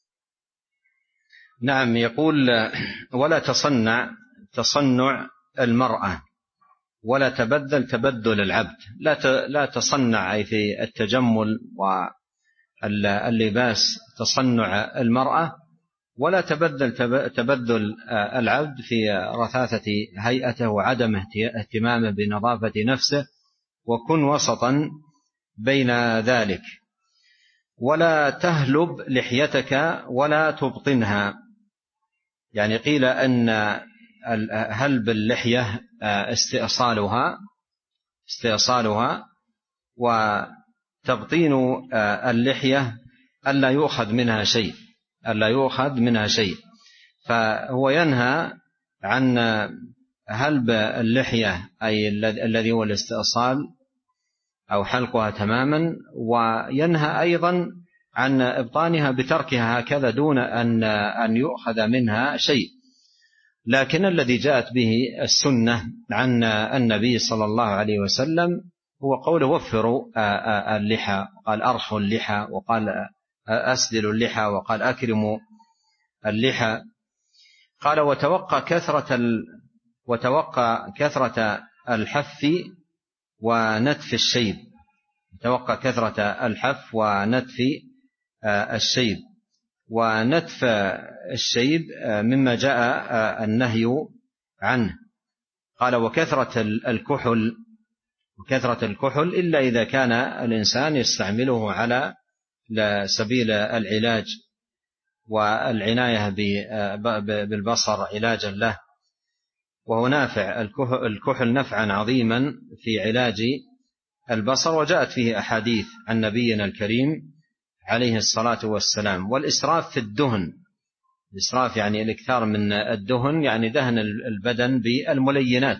نعم. يقول: ولا تصنع تصنع المرأة، ولا تبذل تبذل العبد. لا لا تصنع أي في التجمل واللباس تصنع المرأة، ولا تبذل تبذل العبد في رثاثة هيئته وعدم اهتمامه بنظافة نفسه وكن وسطا بين ذلك، ولا تهلب لحيتك ولا تبطنها. يعني قيل أن هلب اللحية استئصالها استئصالها وتبطين اللحية ألا يؤخذ منها شيء ألا يؤخذ منها شيء فهو ينهى عن هلب اللحية أي الذي هو الاستئصال أو حلقها تماما، وينهى أيضا عن إبطانها بتركها هكذا دون أن أن يؤخذ منها شيء. لكن الذي جاءت به السنة عن النبي صلى الله عليه وسلم هو قوله وفروا اللحى، قال أرخوا اللحى، وقال أسدلوا اللحى، وقال أكرموا اللحى. قال وتوقع كثرة ال... وتوقع كثرة الحف ونتف الشيب توقع كثرة الحف ونتف الشيب. ونتف الشيب مما جاء النهي عنه. قال وكثرة الكحل وكثرة الكحل إلا إذا كان الإنسان يستعمله على سبيل العلاج والعناية بالبصر علاجا له، وهو نافع الكحل نفعا عظيما في علاج البصر، وجاءت فيه أحاديث عن نبينا الكريم عليه الصلاة والسلام. والإسراف في الدهن، الإسراف يعني الإكثار من الدهن، يعني دهن البدن بالملينات،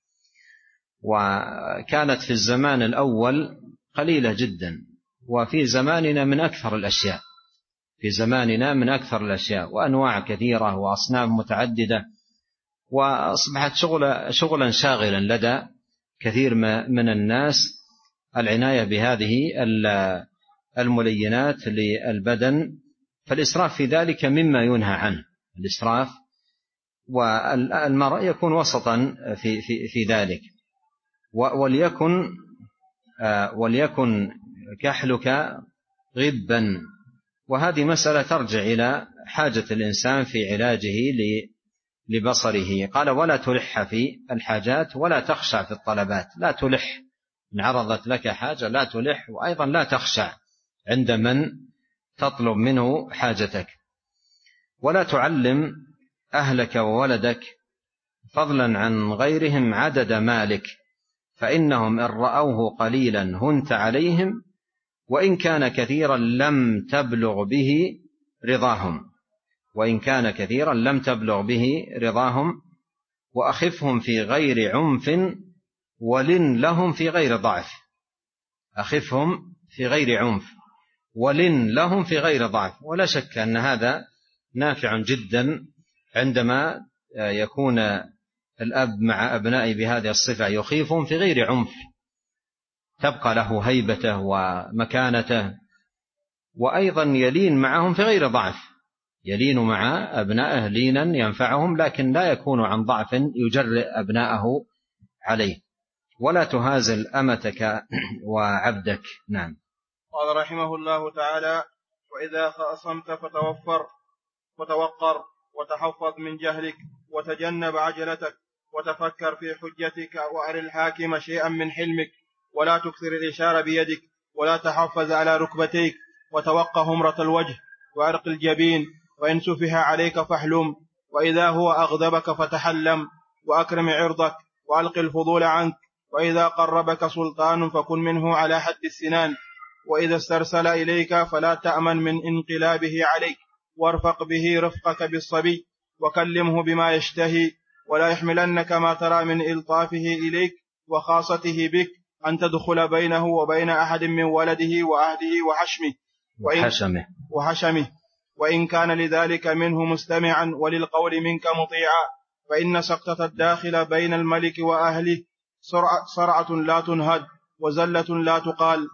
وكانت في الزمان الأول قليلة جدا، وفي زماننا من أكثر الأشياء في زماننا من أكثر الأشياء وأنواع كثيرة وأصناف متعددة، وأصبحت شغل شغلا شاغلا لدى كثير من الناس العناية بهذه الملينات للبدن. فالإسراف في ذلك مما ينهى عنه، الإسراف، والمرء يكون وسطا في, في, في ذلك. وليكن وليكن كحلك غبا، وهذه مسألة ترجع إلى حاجة الإنسان في علاجه لبصره. قال ولا تلح في الحاجات ولا تخشع في الطلبات. لا تلح، إن عرضت لك حاجة لا تلح، وأيضا لا تخشع عند من تطلب منه حاجتك. ولا تعلم أهلك وولدك فضلا عن غيرهم عدد مالك، فإنهم إن رأوه قليلا هنت عليهم، وإن كان كثيرا لم تبلغ به رضاهم وإن كان كثيرا لم تبلغ به رضاهم وأخفهم في غير عنف ولن لهم في غير ضعف. أخفهم في غير عنف ولن لهم في غير ضعف. ولا شك أن هذا نافع جدا عندما يكون الأب مع أبنائه بهذه الصفة، يخيفهم في غير عنف، تبقى له هيبته ومكانته، وأيضا يلين معهم في غير ضعف، يلين مع أبنائه لينا ينفعهم، لكن لا يكون عن ضعف يجرئ أبنائه عليه. ولا تهازل أمتك وعبدك. نعم. قال رحمه الله تعالى: وإذا خاصمت فتوفر وتوقر وتحفظ من جهلك وتجنب عجلتك وتفكر في حجتك وأر الحاكم شيئا من حلمك، ولا تكثر الإشارة بيدك ولا تحفز على ركبتيك، وتوقى همرة الوجه وعرق الجبين، وإن سفه عليك فاحلم، وإذا هو أغضبك فتحلم، وأكرم عرضك وألق الفضول عنك، وإذا قربك سلطان فكن منه على حد السنان، وإذا استرسل إليك فلا تأمن من انقلابه عليك، وارفق به رفقك بالصبي، وكلمه بما يشتهي، ولا يحملنك ما ترى من إلطافه إليك وخاصته بك أن تدخل بينه وبين أحد من ولده وأهله وحشمه وحشمه, وحشمه وإن كان لذلك منه مستمعا وللقول منك مطيعا، فإن سقطة الداخل بين الملك وأهله سرعة لا تنهد وزلة لا تقال.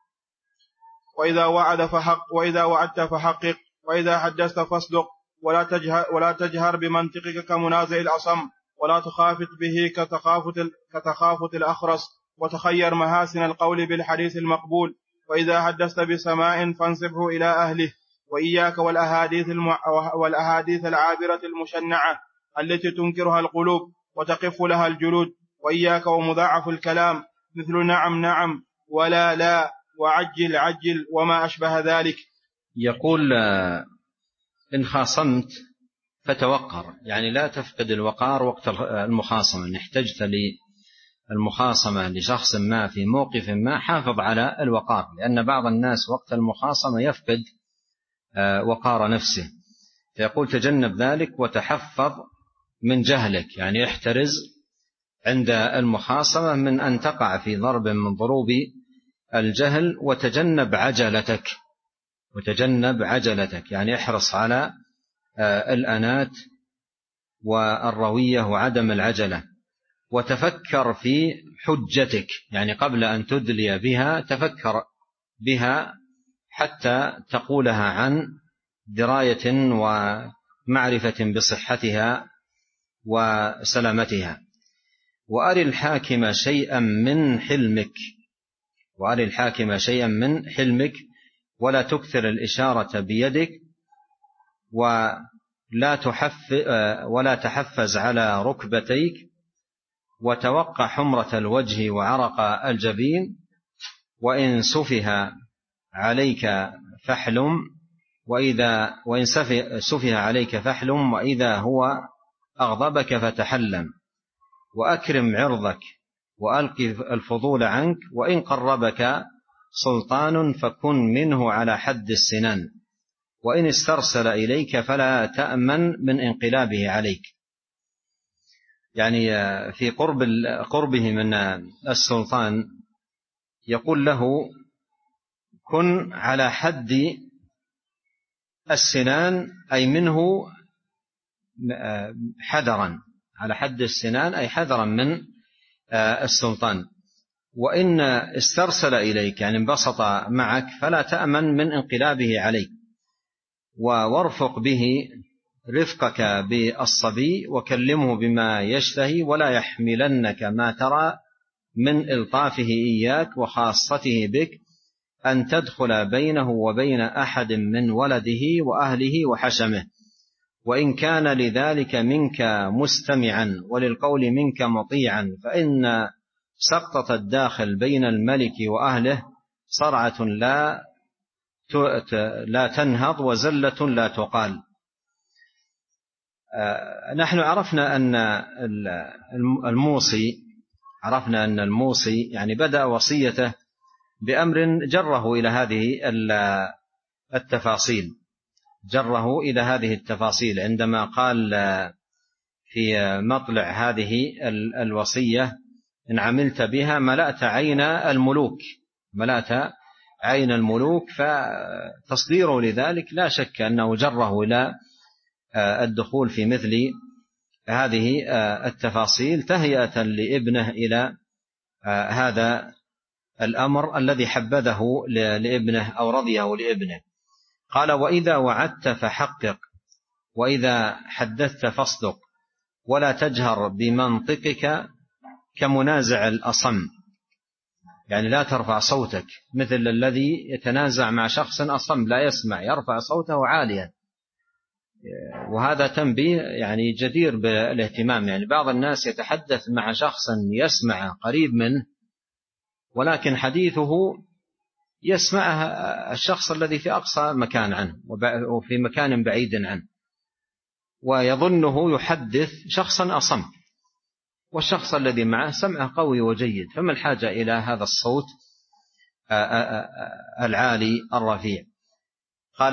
وإذا وعد فحق وإذا وعدت فحقق، وإذا حدثت فاصدق، ولا تجهر, ولا تجهر بمنطقك كمنازع الأصم، ولا تخافت به كتخافت, كتخافت الأخرس، وتخير محاسن القول بالحديث المقبول. وإذا حدثت بسماء فانصبه إلى أهله، وإياك والأحاديث, المع... والأحاديث العابرة المشنعة التي تنكرها القلوب وتقف لها الجلود، وإياك ومضاعف الكلام مثل نعم نعم ولا لا وعجل عجل وما أشبه ذلك. يقول إن خاصمت فتوقر، يعني لا تفقد الوقار وقت المخاصمة. إن احتجت للمخاصمة لشخص ما في موقف ما حافظ على الوقار، لأن بعض الناس وقت المخاصمة يفقد وقار نفسه، فيقول تجنب ذلك وتحفظ من جهلك، يعني احترز عند المخاصمة من أن تقع في ضرب من ضروب الجهل، وتجنب عجلتك وتجنب عجلتك يعني احرص على الأنات والروية وعدم العجلة. وتفكر في حجتك، يعني قبل أن تدلي بها تفكر بها حتى تقولها عن دراية ومعرفة بصحتها وسلامتها. وأري الحاكم شيئا من حلمك وأري الحاكم شيئا من حلمك ولا تكثر الإشارة بيدك، ولا تحف ولا تحفز على ركبتيك، وتوقع حمرة الوجه وعرق الجبين. وإن سفه عليك فحلم وإذا وإن سفه عليك فحلم وإذا هو أغضبك فتحلم. وأكرم عرضك وألق الفضول عنك، وإن قربك سلطان فكن منه على حد السنان. وإن استرسل إليك فلا تأمن من انقلابه عليك، يعني في قرب قربه من السلطان يقول له كن على حد السنان، أي منه حذرا، على حد السنان أي حذرا من السلطان. وإن استرسل إليك يعني انبسط معك فلا تأمن من انقلابه عليك. وارفق به رفقك بالصبي وكلمه بما يشتهي، ولا يحملنك ما ترى من إلطافه إياك وخاصته بك أن تدخل بينه وبين أحد من ولده وأهله وحشمه. وإن كان لذلك منك مستمعا وللقول منك مطيعا، فإن سقطة الداخل بين الملك وأهله صرعة لا لا تنهض وزلة لا تقال. نحن عرفنا أن الموصي عرفنا أن الموصي يعني بدأ وصيته بأمر جره إلى هذه التفاصيل جره إلى هذه التفاصيل عندما قال في مطلع هذه الوصية إن عملت بها ملأت عين الملوك ملأت عين الملوك. فتصديره لذلك لا شك أنه جره إلى الدخول في مثل هذه التفاصيل تهيئة لابنه إلى هذا الأمر الذي حبذه لابنه أو رضيه لابنه. قال وإذا وعدت فحقق وإذا حدثت فاصدق ولا تجهر بمنطقك كمنازع الأصم، يعني لا ترفع صوتك مثل الذي يتنازع مع شخص أصم لا يسمع يرفع صوته عاليا. وهذا تنبيه يعني جدير بالاهتمام، يعني بعض الناس يتحدث مع شخص يسمع قريب منه ولكن حديثه يسمعه الشخص الذي في أقصى مكان عنه وفي مكان بعيد عنه، ويظنه يحدث شخصا أصم، والشخص الذي معه سمعه قوي وجيد، فما الحاجة إلى هذا الصوت العالي الرفيع. قال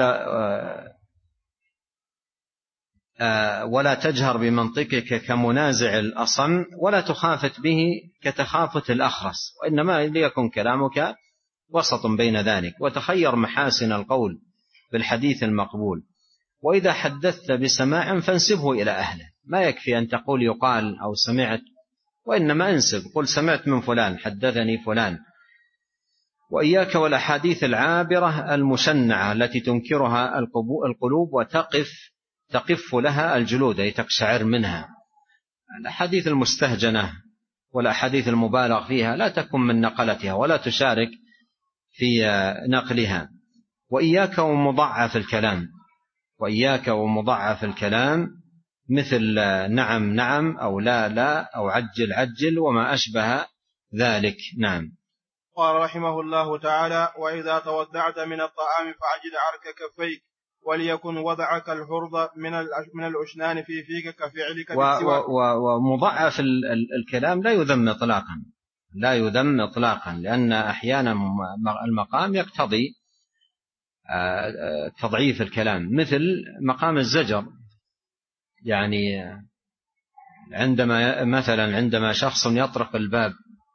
ولا تجهر بمنطقك كمنازع الأصم ولا تخافت به كتخافت الأخرس، وإنما ليكن كلامك وسط بين ذلك، وتخير محاسن القول بالحديث المقبول. وإذا حدثت بسماع فانسبه إلى أهله، ما يكفي أن تقول يقال أو سمعت، وإنما انسب قل سمعت من فلان حدثني فلان. وإياك والأحاديث العابرة المشنعة التي تنكرها القلوب وتقف تقف لها الجلود أي تقشعر منها. الأحاديث المستهجنة والأحاديث المبالغ فيها لا تكن من نقلتها ولا تشارك في نقلها. وإياك ومضاعف الكلام وإياك ومضاعف الكلام مثل نعم نعم أو لا لا أو عجل عجل وما أشبه ذلك. نعم. قال رحمه الله تعالى: وإذا تودعت من الطعام فعجل عرك كفيك وليكن وضعك الحرض من الأشنان في فيك كفعلك بالسواك. ومضاعف الكلام لا يذم إطلاقا، لا يذم إطلاقا، لأن أحيانا المقام يقتضي تضعيف الكلام، مثل مقام الزجر. يعني عندما مثلا عندما شخص يطرق الباب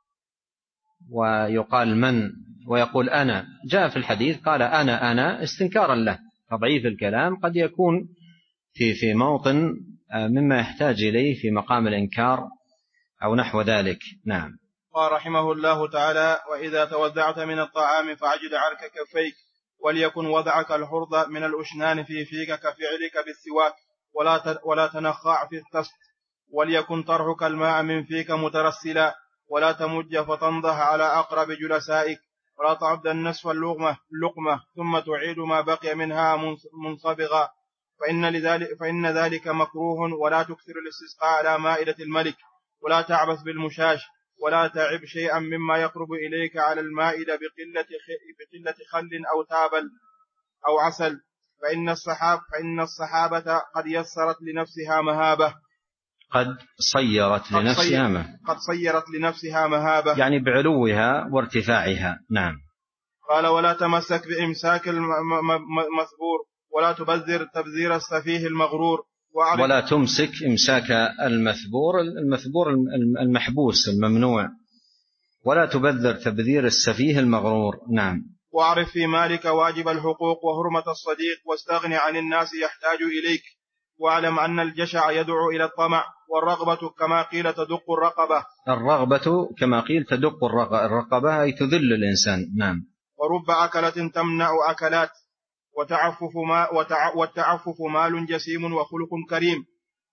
ويقال من ويقول أنا، جاء في الحديث قال أنا أنا استنكارا له. تضعيف الكلام قد يكون في في موطن مما يحتاج إليه في مقام الإنكار أو نحو ذلك. نعم. قال رحمه الله تعالى: وإذا توضعت من الطعام فعجل عرك كفيك وليكن وضعك الحرض من الأشنان في فيك كفعلك بالسواك ولا ولا تنخع في التست، وليكن طرحك الماء من فيك مترسلا ولا تمج فتنضح على أقرب جلسائك، ولا تعد النصف اللقمة لقمة ثم تعيد ما بقي منها منصبغا، فإن, لذلك فإن ذلك مكروه. ولا تكثر الاستسقاء على مائدة الملك، ولا تعبث بالمشاش، ولا تعب شيئا مما يقرب إليك على المائدة بقلة, بقلة خل أو تابل أو عسل، فإن, الصحاب فإن الصحابة قد يسرت لنفسها مهابة قد صيرت لنفسها مهابة قد صيرت لنفسها مهابة يعني بعلوها وارتفاعها. نعم. قال: ولا تمسك بإمساك المثبور، ولا تبذر تبذير السفيه المغرور. ولا تمسك إمساك المثبور المثبور المحبوس الممنوع، ولا تبذر تبذير السفيه المغرور. نعم. واعرف في مالك واجب الحقوق وهرمة الصديق، واستغني عن الناس يحتاج إليك، واعلم أن الجشع يدعو إلى الطمع، والرغبة كما قيل تدق الرقبة الرغبة كما قيل تدق الرقبة أي تذل الإنسان. نعم. ورب أكلة تمنع أكلات، وتعفف ما وتع والتعفف مال جسيم وخلق كريم،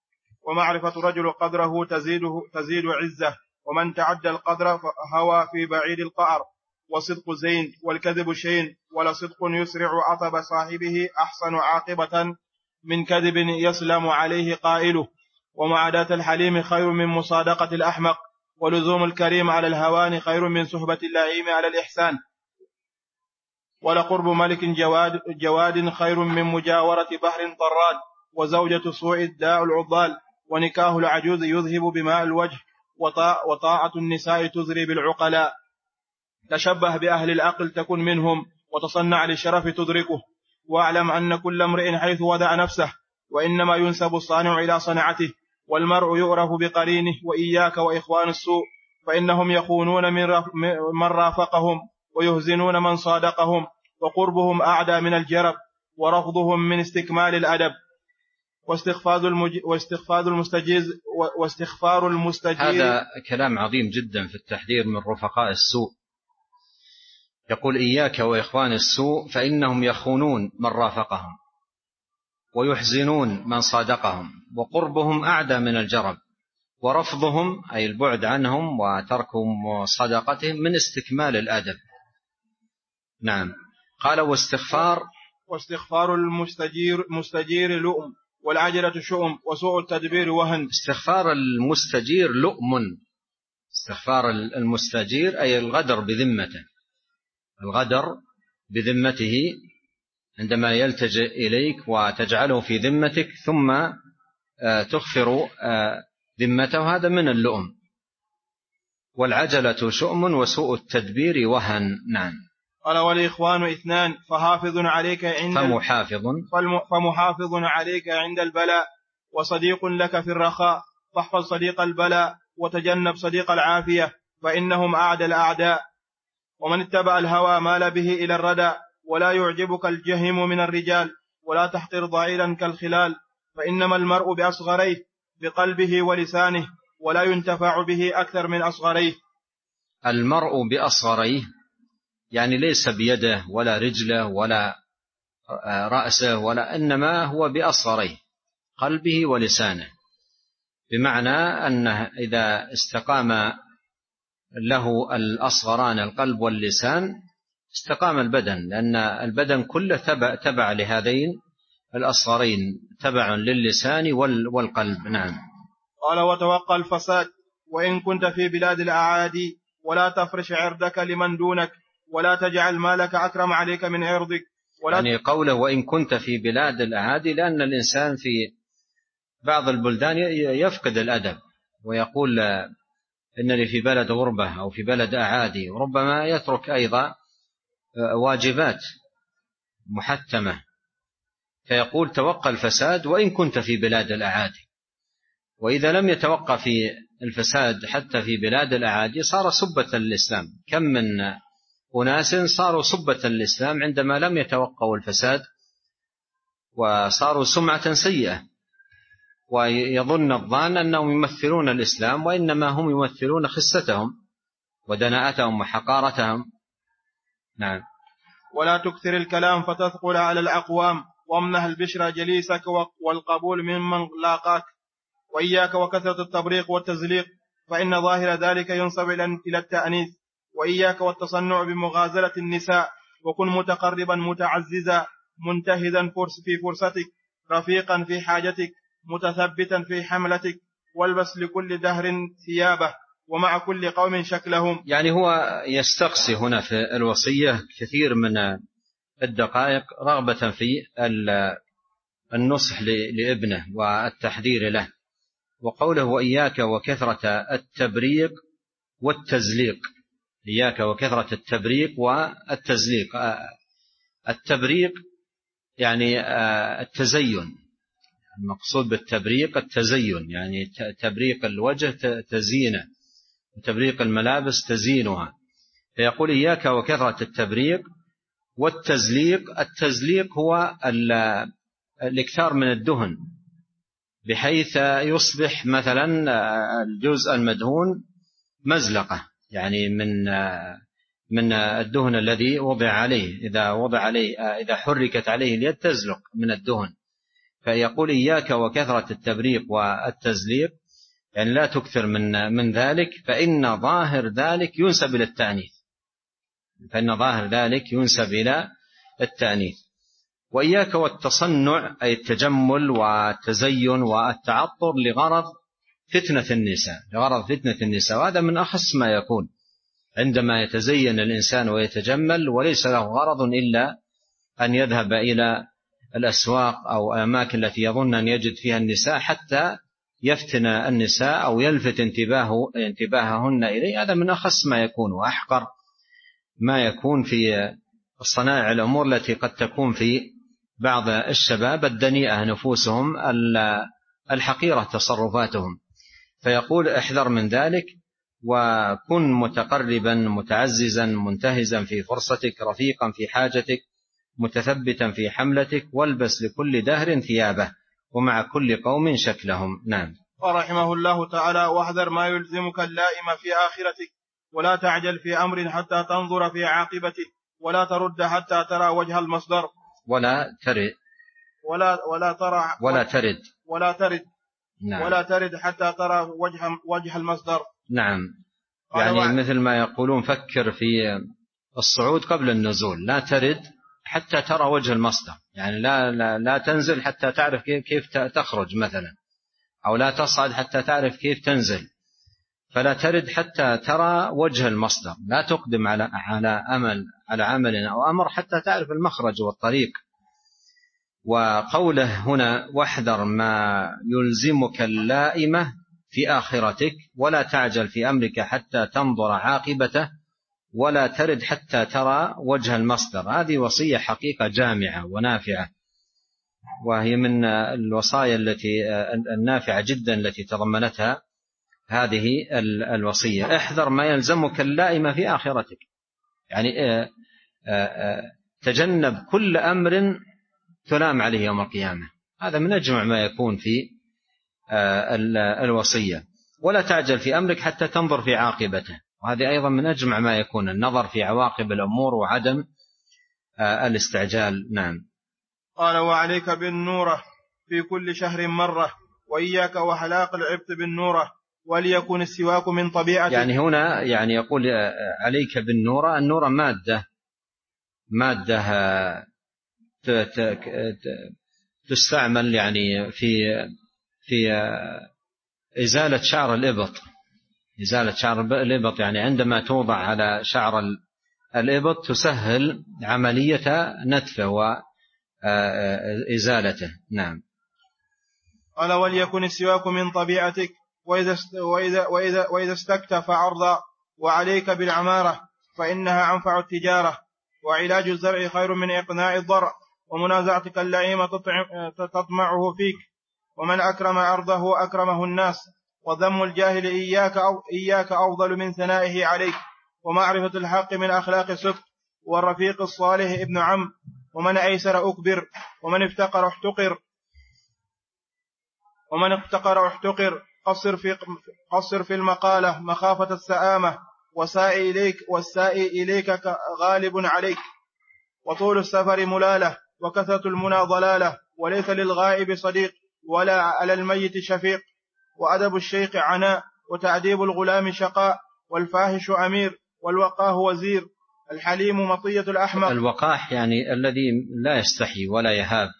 ومعرفة رجل قدره تزيده تزيد عزة، ومن تعدى القدر هوى في بعيد القعر. وصدق زين والكذب شين، ولصدق يسرع عطب صاحبه أحسن عاقبة من كذب يسلم عليه قائله. ومعاداة الحليم خير من مصادقة الأحمق، ولزوم الكريم على الهوان خير من صحبة اللئيم على الإحسان. ولقرب ملك جواد, جواد خير من مجاورة بحر طراد، وزوجة سوء الداء العضال، ونكاه العجوز يذهب بماء الوجه، وطاعة النساء تزري بالعقلاء. تشبه بأهل العقل تكن منهم، وتصنع للشرف تدركه. واعلم أن كل امرئ حيث وضع نفسه، وإنما ينسب الصانع إلى صنعته، والمرء يعرف بقرينه. وإياك وإخوان السوء، فإنهم يخونون من رافقهم ويهزنون من صادقهم، وقربهم أعدى من الجرب، ورفضهم من استكمال الأدب. واستخفاذ المج... واستخفاذ المستجيز واستخفار المستجير. هذا كلام عظيم جدا في التحذير من رفقاء السوء. يقول: إياك وإخوان السوء فإنهم يخونون من رافقهم ويحزنون من صادقهم، وقربهم أعدى من الجرب، ورفضهم أي البعد عنهم وتركهم صدقتهم من استكمال الأدب. نعم. قال: واستغفار واستغفار المستجير مستجير لؤم، والعجلة شؤم، وسوء التدبير وهن. استغفار المستجير لؤم. استغفار المستجير أي الغدر بذمته، الغدر بذمته عندما يلتجئ إليك وتجعله في ذمتك ثم تغفر ذمته، هذا من اللؤم. والعجلة شؤم، وسوء التدبير وهن. نعم. قال: والإخوان اثنان، فحافظ عليك عند فمحافظ فمحافظ عليك عند البلاء، وصديق لك في الرخاء، فاحفظ صديق البلاء وتجنب صديق العافية، فإنهم أعدى الأعداء. ومن اتبع الهوى مال به إلى الردى، ولا يعجبك الجهم من الرجال، ولا تحقر ضعيلا كالخلال، فإنما المرء بأصغريه بقلبه ولسانه، ولا ينتفع به أكثر من أصغريه. المرء بأصغريه يعني ليس بيده ولا رجله ولا رأسه، ولا إنما هو بأصغريه قلبه ولسانه، بمعنى أنه إذا استقام له الأصغران القلب واللسان استقام البدن، لأن البدن كله تبع, تبع لهذين الأصغرين، تبع للسان والقلب. نعم. قال: وتوقع الفساد، وإن كنت في بلاد الأعادي، ولا تفرش عرضك لمن دونك، ولا تجعل مالك أكرم عليك من عرضك. ولا يعني قوله وإن كنت في بلاد الأعادي، لأن الإنسان في بعض البلدان يفقد الأدب ويقول إنني في بلد غربة أو في بلد أعادي، وربما يترك أيضا واجبات محتمة، فيقول توقى الفساد وإن كنت في بلاد الأعادي. وإذا لم يتوقع في الفساد حتى في بلاد الأعادي صار سبة للإسلام. كم من أناس صاروا سبة للإسلام عندما لم يتوقعوا الفساد، وصاروا سمعة سيئة، ويظن الظان أنهم يمثلون الإسلام، وإنما هم يمثلون خستهم ودناءتهم وحقارتهم. نعم. ولا تكثر الكلام فتثقل على الأقوام، وامنح البشرى جليسك والقبول ممن لاقاك. وإياك وكثرة التبريق والتزليق، فإن ظاهر ذلك ينسب إلى التأنيث. وإياك والتصنع بمغازلة النساء، وكن متقربا متعززا منتهزا فرس في فرصتك، رفيقا في حاجتك، متثبتا في حملتك، والبس لكل دهر ثيابه، ومع كل قوم شكلهم. يعني هو يستقصي هنا في الوصية كثير من الدقائق رغبة في النصح لابنه والتحذير له. وقوله وإياك وكثرة التبريق والتزليق، إياك وكثرة التبريق والتزليق. التبريق يعني التزين، المقصود بالتبريق التزين، يعني تبريق الوجه تزينه، وتبريق الملابس تزينها. فيقول إياك وكثرة التبريق والتزليق. التزليق هو الإكثار من الدهن، بحيث يصبح مثلا الجزء المدهون مزلقة، يعني من من الدهن الذي وضع عليه، إذا وضع عليه إذا حركت عليه اليد تزلق من الدهن. فيقول إياك وكثرة التبريق والتزليق، يعني لا تكثر من من ذلك، فإن ظاهر ذلك ينسب إلى التأنيث، فإن ظاهر ذلك ينسب إلى التأنيث. وإياك والتصنع، أي التجمل والتزين والتعطر لغرض فتنة النساء، لغرض فتنة النساء. وهذا من أخص ما يكون عندما يتزين الإنسان ويتجمل وليس له غرض إلا أن يذهب إلى الأسواق أو الأماكن التي يظن أن يجد فيها النساء حتى يفتن النساء أو يلفت انتباه انتباههن إليه. هذا من أخص ما يكون وأحقر ما يكون في الصنائع الأمور التي قد تكون في بعض الشباب الدنيئة نفوسهم الحقيرة تصرفاتهم. فيقول احذر من ذلك، وكن متقربا متعززا منتهزا في فرصتك، رفيقا في حاجتك، متثبتا في حملتك، والبس لكل دهر ثيابه، ومع كل قوم شكلهم. نعم. ورحمه الله تعالى واحذر ما يلزمك اللائم في آخرتك، ولا تعجل في أمر حتى تنظر في عاقبته، ولا ترد حتى ترى وجه المصدر، ولا ترد ولا ولا ترى ولا ترد ولا ترد نعم. ولا ترد حتى ترى وجه وجه المصدر. نعم. يعني مثل ما يقولون فكر في الصعود قبل النزول، لا ترد حتى ترى وجه المصدر، يعني لا لا, لا تنزل حتى تعرف كيف, كيف تخرج مثلا، أو لا تصعد حتى تعرف كيف تنزل. فلا ترد حتى ترى وجه المصدر، لا تقدم على على أمل على عمل أو أمر حتى تعرف المخرج والطريق. وقوله هنا واحذر ما يلزمك اللائمة في آخرتك، ولا تعجل في أمرك حتى تنظر عاقبته، ولا ترد حتى ترى وجه المصدر. هذه وصية حقيقة جامعة ونافعة، وهي من الوصايا التي النافعة جدا التي تضمنتها هذه الوصية. احذر ما يلزمك اللائمة في آخرتك، يعني تجنب كل أمر تلام عليه يوم القيامة. هذا من أجمع ما يكون في الوصية. ولا تعجل في أمرك حتى تنظر في عاقبته، وهذه أيضا من أجمع ما يكون، النظر في عواقب الأمور وعدم الاستعجال. نعم. قال وعليك بالنورة في كل شهر مرة، وإياك وحلاق العبط بالنورة، وليكن السواك من طبيعتك. يعني هنا يعني يقول عليك بالنورة، النورة مادة مادة تستعمل يعني في في إزالة شعر الإبط، إزالة شعر الإبط يعني عندما توضع على شعر الإبط تسهل عملية نتفه وإزالته. نعم. قال وليكن السواك من طبيعتك، وإذا, وإذا, وإذا, وإذا استكت فعرضا، وعليك بالعمارة فإنها أنفع التجارة، وعلاج الزرع خير من إقناع الضرع، ومنازعتك اللعيم تطمعه فيك، ومن أكرم عرضه أكرمه الناس، وذم الجاهل إياك, أو إياك أفضل من ثنائه عليك، ومعرفة الحق من أخلاق صدق، والرفيق الصالح ابن عم، ومن أيسر أكبر، ومن افتقر احتقر، ومن افتقر احتقر، قصر في, قصر في المقالة مخافة السآمة، وسائي إليك والسائي إليك غالب عليك، وطول السفر ملالة، وكثرة المنى ضلالة، وليس للغائب صديق ولا على الميت شفيق، وأدب الشيخ عناء، وتعذيب الغلام شقاء، والفاحش أمير، والوقاه وزير، الحليم مطية الأحمق. الوقاح يعني الذي لا يستحي ولا يهاب.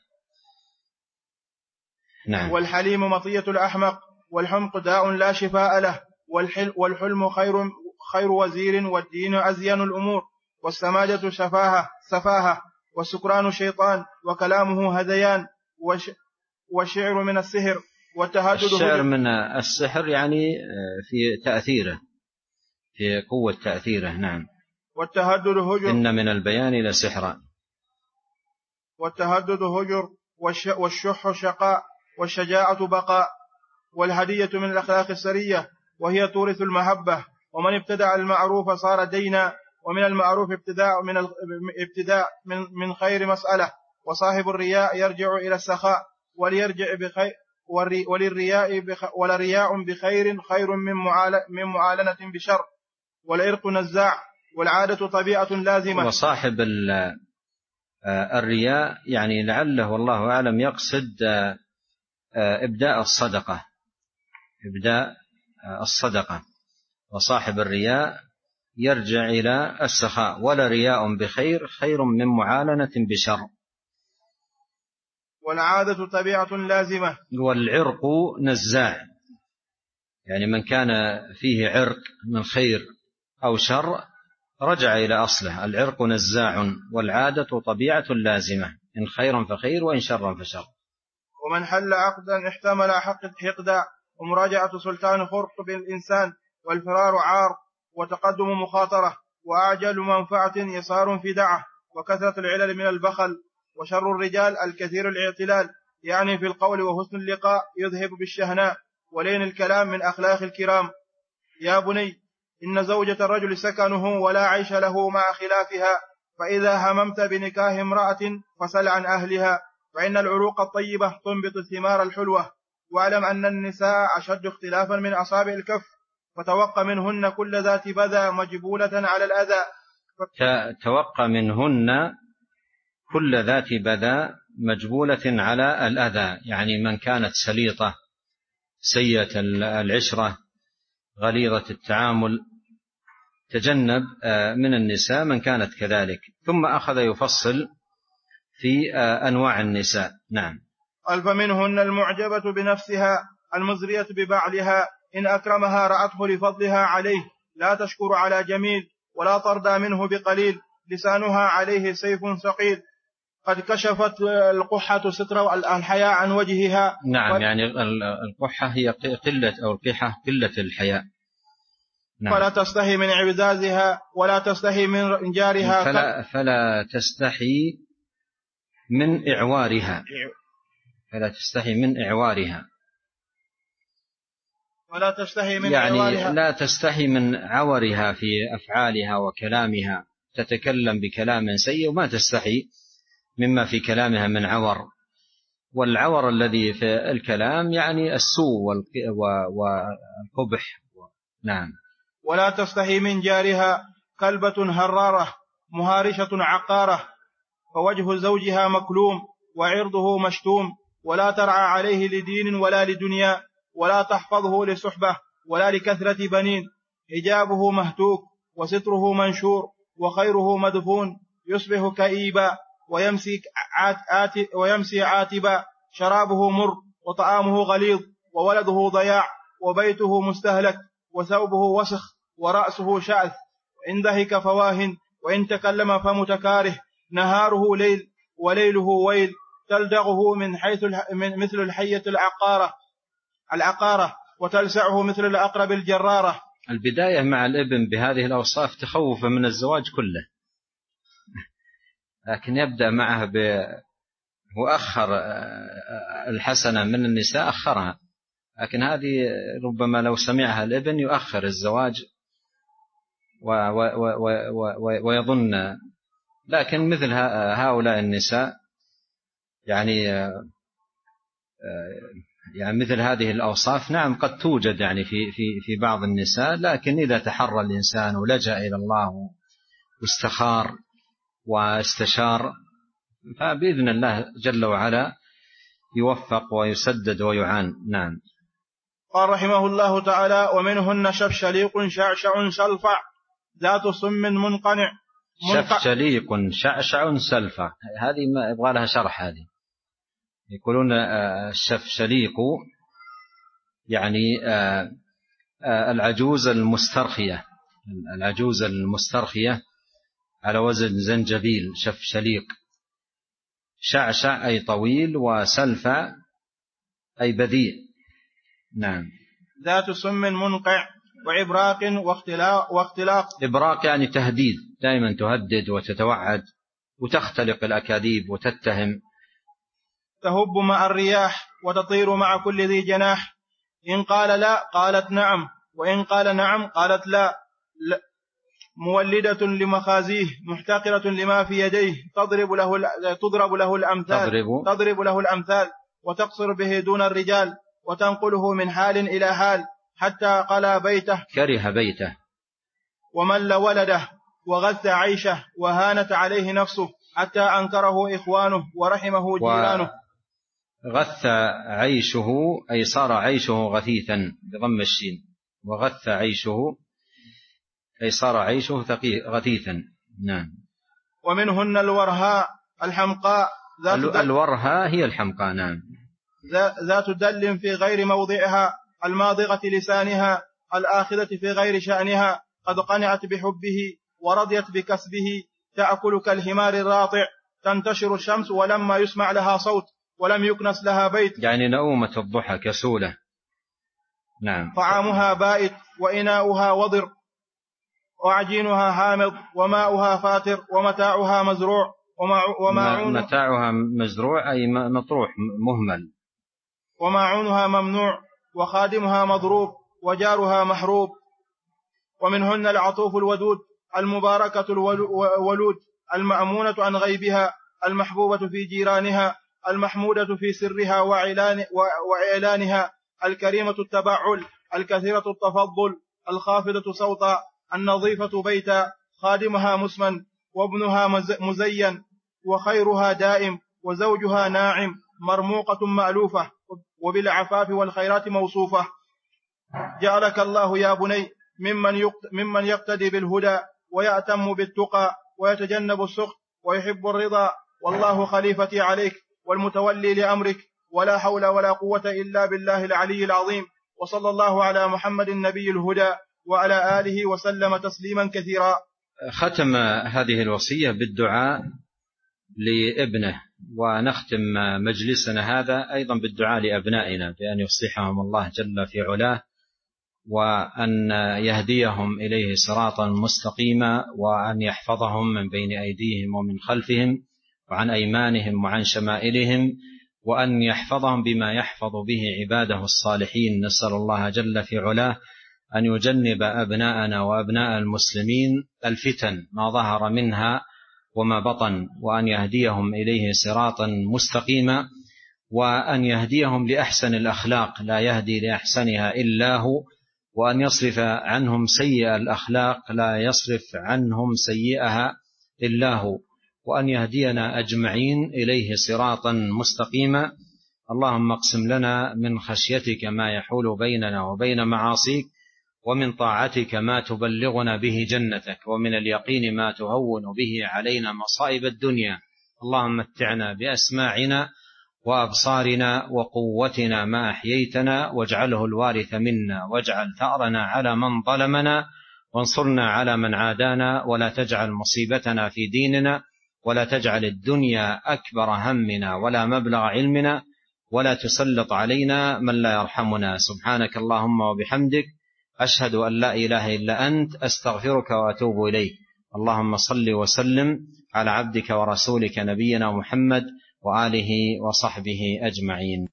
نعم. والحليم مطية الأحمق، والحمق داء لا شفاء له، والحل والحلم خير, خير وزير، والدين أزين الأمور، والسماجة سفاهة, سفاهة والسكران شيطان، وكلامه هذيان، وش والشعر من السحر، والتهدد الشعر من السحر يعني في تأثيره، في قوة تأثيره. نعم. والتهدد هجر، إن من البيان لسحرا. والتهدد هجر، والشح شقاء، والشجاعة بقاء، والهدية من الأخلاق السرية، وهي تورث المحبة، ومن ابتدع المعروف صار دينا، ومن المعروف ابتداء من ابتداء من, من خير مسألة، وصاحب الرياء يرجع إلى السخاء، وليرجع بخير، وللرياء بخ ولرياء بخير خير من من معالنة بشر، والعرق نزاع، والعادة طبيعة لازمة. وصاحب الرياء يعني لعله والله أعلم يقصد إبداء الصدقة، إبداء الصدقة، وصاحب الرياء يرجع إلى السخاء، ولا رياء بخير خير من معالنة بشر. والعادة طبيعة لازمة. والعرق نزاع يعني من كان فيه عرق من خير أو شر رجع إلى أصله. العرق نزاع، والعادة طبيعة لازمة، إن خيرا فخير وإن شرا فشر. ومن حل عقدا احتمل حق حقدا، ومراجعة سلطان خرق بالإنسان، والفرار عار، وتقدم مخاطرة، وأعجل منفعة يسار في دعة، وكثرة العلل من البخل، وشر الرجال الكثير الاعتلال، يعني في القول، وحسن اللقاء يذهب بالشهناء، ولين الكلام من أخلاق الكرام. يا بني إن زوجة الرجل سكنه ولا عيش له مع خلافها، فإذا هممت بنكاه امرأة فسل عن أهلها، فإن العروق الطيبة تنبت الثمار الحلوة، واعلم أن النساء أشد اختلافا من أصابع الكف، فتوق منهن كل ذات بذى مجبولة على الأذى. توق منهن كل ذات بذى مجبولة على الأذى، يعني من كانت سليطة سيئة العشرة غليظة التعامل، تجنب من النساء من كانت كذلك. ثم أخذ يفصل في أنواع النساء. نعم. ألف منهن المعجبة بنفسها المزرية ببعلها، إن أكرمها رأته لفضلها عليه، لا تشكر على جميل ولا ترضى منه بقليل، لسانها عليه سيف ثقيل، قد كشفت القحة ستر الحياء عن وجهها. نعم. ف... يعني القحة هي قلة أو القحة قلة الحياء. نعم. فلا تستحي من عبزازها ولا تستحي من جارها، فلا, فلا تستحي من إعوارها، فلا تستحي من إعوارها، ولا تستحي من يعني إعوارها، لا تستحي من عورها في أفعالها وكلامها، تتكلم بكلام سيء وما تستحي مما في كلامها من عور. والعور الذي في الكلام يعني السوء والقبح. نعم. ولا تستحي من جارها، كلبة هرارة مهارشة عقارة، فوجه زوجها مكلوم وعرضه مشتوم، ولا ترعى عليه لدين ولا لدنيا، ولا تحفظه لصحبة ولا لكثرة بنين، حجابه مهتوك وستره منشور، وخيره مدفون، يصبح كئيبا ويمسي, عات ويمسي عاتبا، شرابه مر وطعامه غليظ، وولده ضياع وبيته مستهلك، وثوبه وسخ ورأسه شأث، وإن ضحك فواهن، وإن تكلم فمتكاره، نهاره ليل وليله ويل، تلدغه من حيث من مثل الحية العقارة العقارة وتلسعه مثل الأقرب الجرارة. البداية مع الابن بهذه الأوصاف تخوف من الزواج كله، لكن يبدأ معه ب وأخر الحسنة من النساء أخرها، لكن هذه ربما لو سمعها الابن يؤخر الزواج ويظن. لكن مثل هؤلاء النساء يعني يعني مثل هذه الأوصاف نعم قد توجد يعني في في في بعض النساء، لكن إذا تحرى الإنسان ولجأ إلى الله واستخار واستشار فبإذن الله جل وعلا يوفق ويسدد ويعان. نعم. قال رحمه الله تعالى: ومنهن شفشليق شعشع سلفع ذات سم منقنع. شفشليق شعشع سلفع، هذه ما يبغى لها شرح. هذه يقولون الشفشليق يعني العجوز المسترخية، العجوز المسترخية على وزن زنجبيل. شفشليق، شعشع أي طويل، وسلفع أي بذيء. نعم. ذات سم منقع وعبراق واختلاق, واختلاق. إبراق يعني تهديد، دائما تهدد وتتوعد وتختلق الأكاذيب وتتهم. تهب مع الرياح وتطير مع كل ذي جناح، إن قال لا قالت نعم، وإن قال نعم قالت لا, لا. مولدة لمخازيه محتقرة لما في يديه، تضرب له تضرب له الأمثال تضرب. تضرب له الأمثال وتقصر به دون الرجال، وتنقله من حال إلى حال حتى قلى بيته، كره بيته، ومل ولده، وغث عيشه، وهانت عليه نفسه حتى أنكره إخوانه ورحمه جيرانه. وغث عيشه أي صار عيشه غثيثا بضم الشين، وغث عيشه أي صار عيشه غثيثا. نعم. ومنهن الورهاء الحمقاء ذات الورهاء هي الحمقاء. نعم. ذات دل في غير موضعها، الماضغة لسانها، الآخذة في غير شأنها، قد قنعت بحبه ورضيت بكسبه، تأكل كالحمار الراطع، تنتشر الشمس ولما يسمع لها صوت، ولم يكنس لها بيت، يعني نؤومة الضحى كسولة. نعم. طعامها بائت وإناؤها وضر، وعجينها حامض، وماؤها فاتر، ومتاعها مزروع وماعون متاعها مزروع أي مطروح مهمل، وماعونها ممنوع، وخادمها مضروب، وجارها محروب. ومنهن العطوف الودود المباركة الولود، المأمونة عن غيبها، المحبوبة في جيرانها، المحمودة في سرها وإعلانها، الكريمة التبعل، الكثيرة التفضل، الخافضة صوتا، النظيفة بيتا، خادمها مسمن، وابنها مزين، وخيرها دائم، وزوجها ناعم، مرموقة مألوفة، وبالعفاف والخيرات موصوفة. جعلك الله يا بني ممن يقتدي بالهدى، ويأتم بالتقى، ويتجنب السخط، ويحب الرضا، والله خليفتي عليك والمتولي لأمرك، ولا حول ولا قوة إلا بالله العلي العظيم. وصلى الله على محمد النبي الهدى وعلى آله وسلم تسليما كثيرا. ختم هذه الوصية بالدعاء لابنه، ونختم مجلسنا هذا أيضا بالدعاء لأبنائنا بأن يصلحهم الله جل في علاه، وأن يهديهم إليه صراطا مستقيما، وأن يحفظهم من بين أيديهم ومن خلفهم وعن أيمانهم وعن شمائلهم، وأن يحفظهم بما يحفظ به عباده الصالحين. نسأل الله جل في علاه أن يجنب أبناءنا وأبناء المسلمين الفتن ما ظهر منها وما بطن، وأن يهديهم إليه صراطا مستقيما، وأن يهديهم لأحسن الأخلاق لا يهدي لأحسنها إلا هو، وأن يصرف عنهم سيئة الأخلاق لا يصرف عنهم سيئها إلا هو، وأن يهدينا أجمعين إليه صراطا مستقيما. اللهم اقسم لنا من خشيتك ما يحول بيننا وبين معاصيك، ومن طاعتك ما تبلغنا به جنتك، ومن اليقين ما تهون به علينا مصائب الدنيا. اللهم متعنا بأسماعنا وأبصارنا وقوتنا ما أحييتنا، واجعله الوارث منا، واجعل ثأرنا على من ظلمنا، وانصرنا على من عادانا، ولا تجعل مصيبتنا في ديننا، ولا تجعل الدنيا أكبر همنا ولا مبلغ علمنا، ولا تسلط علينا من لا يرحمنا. سبحانك اللهم وبحمدك، أشهد أن لا إله إلا أنت، أستغفرك وأتوب إليك. اللهم صل وسلم على عبدك ورسولك نبينا محمد وآله وصحبه أجمعين.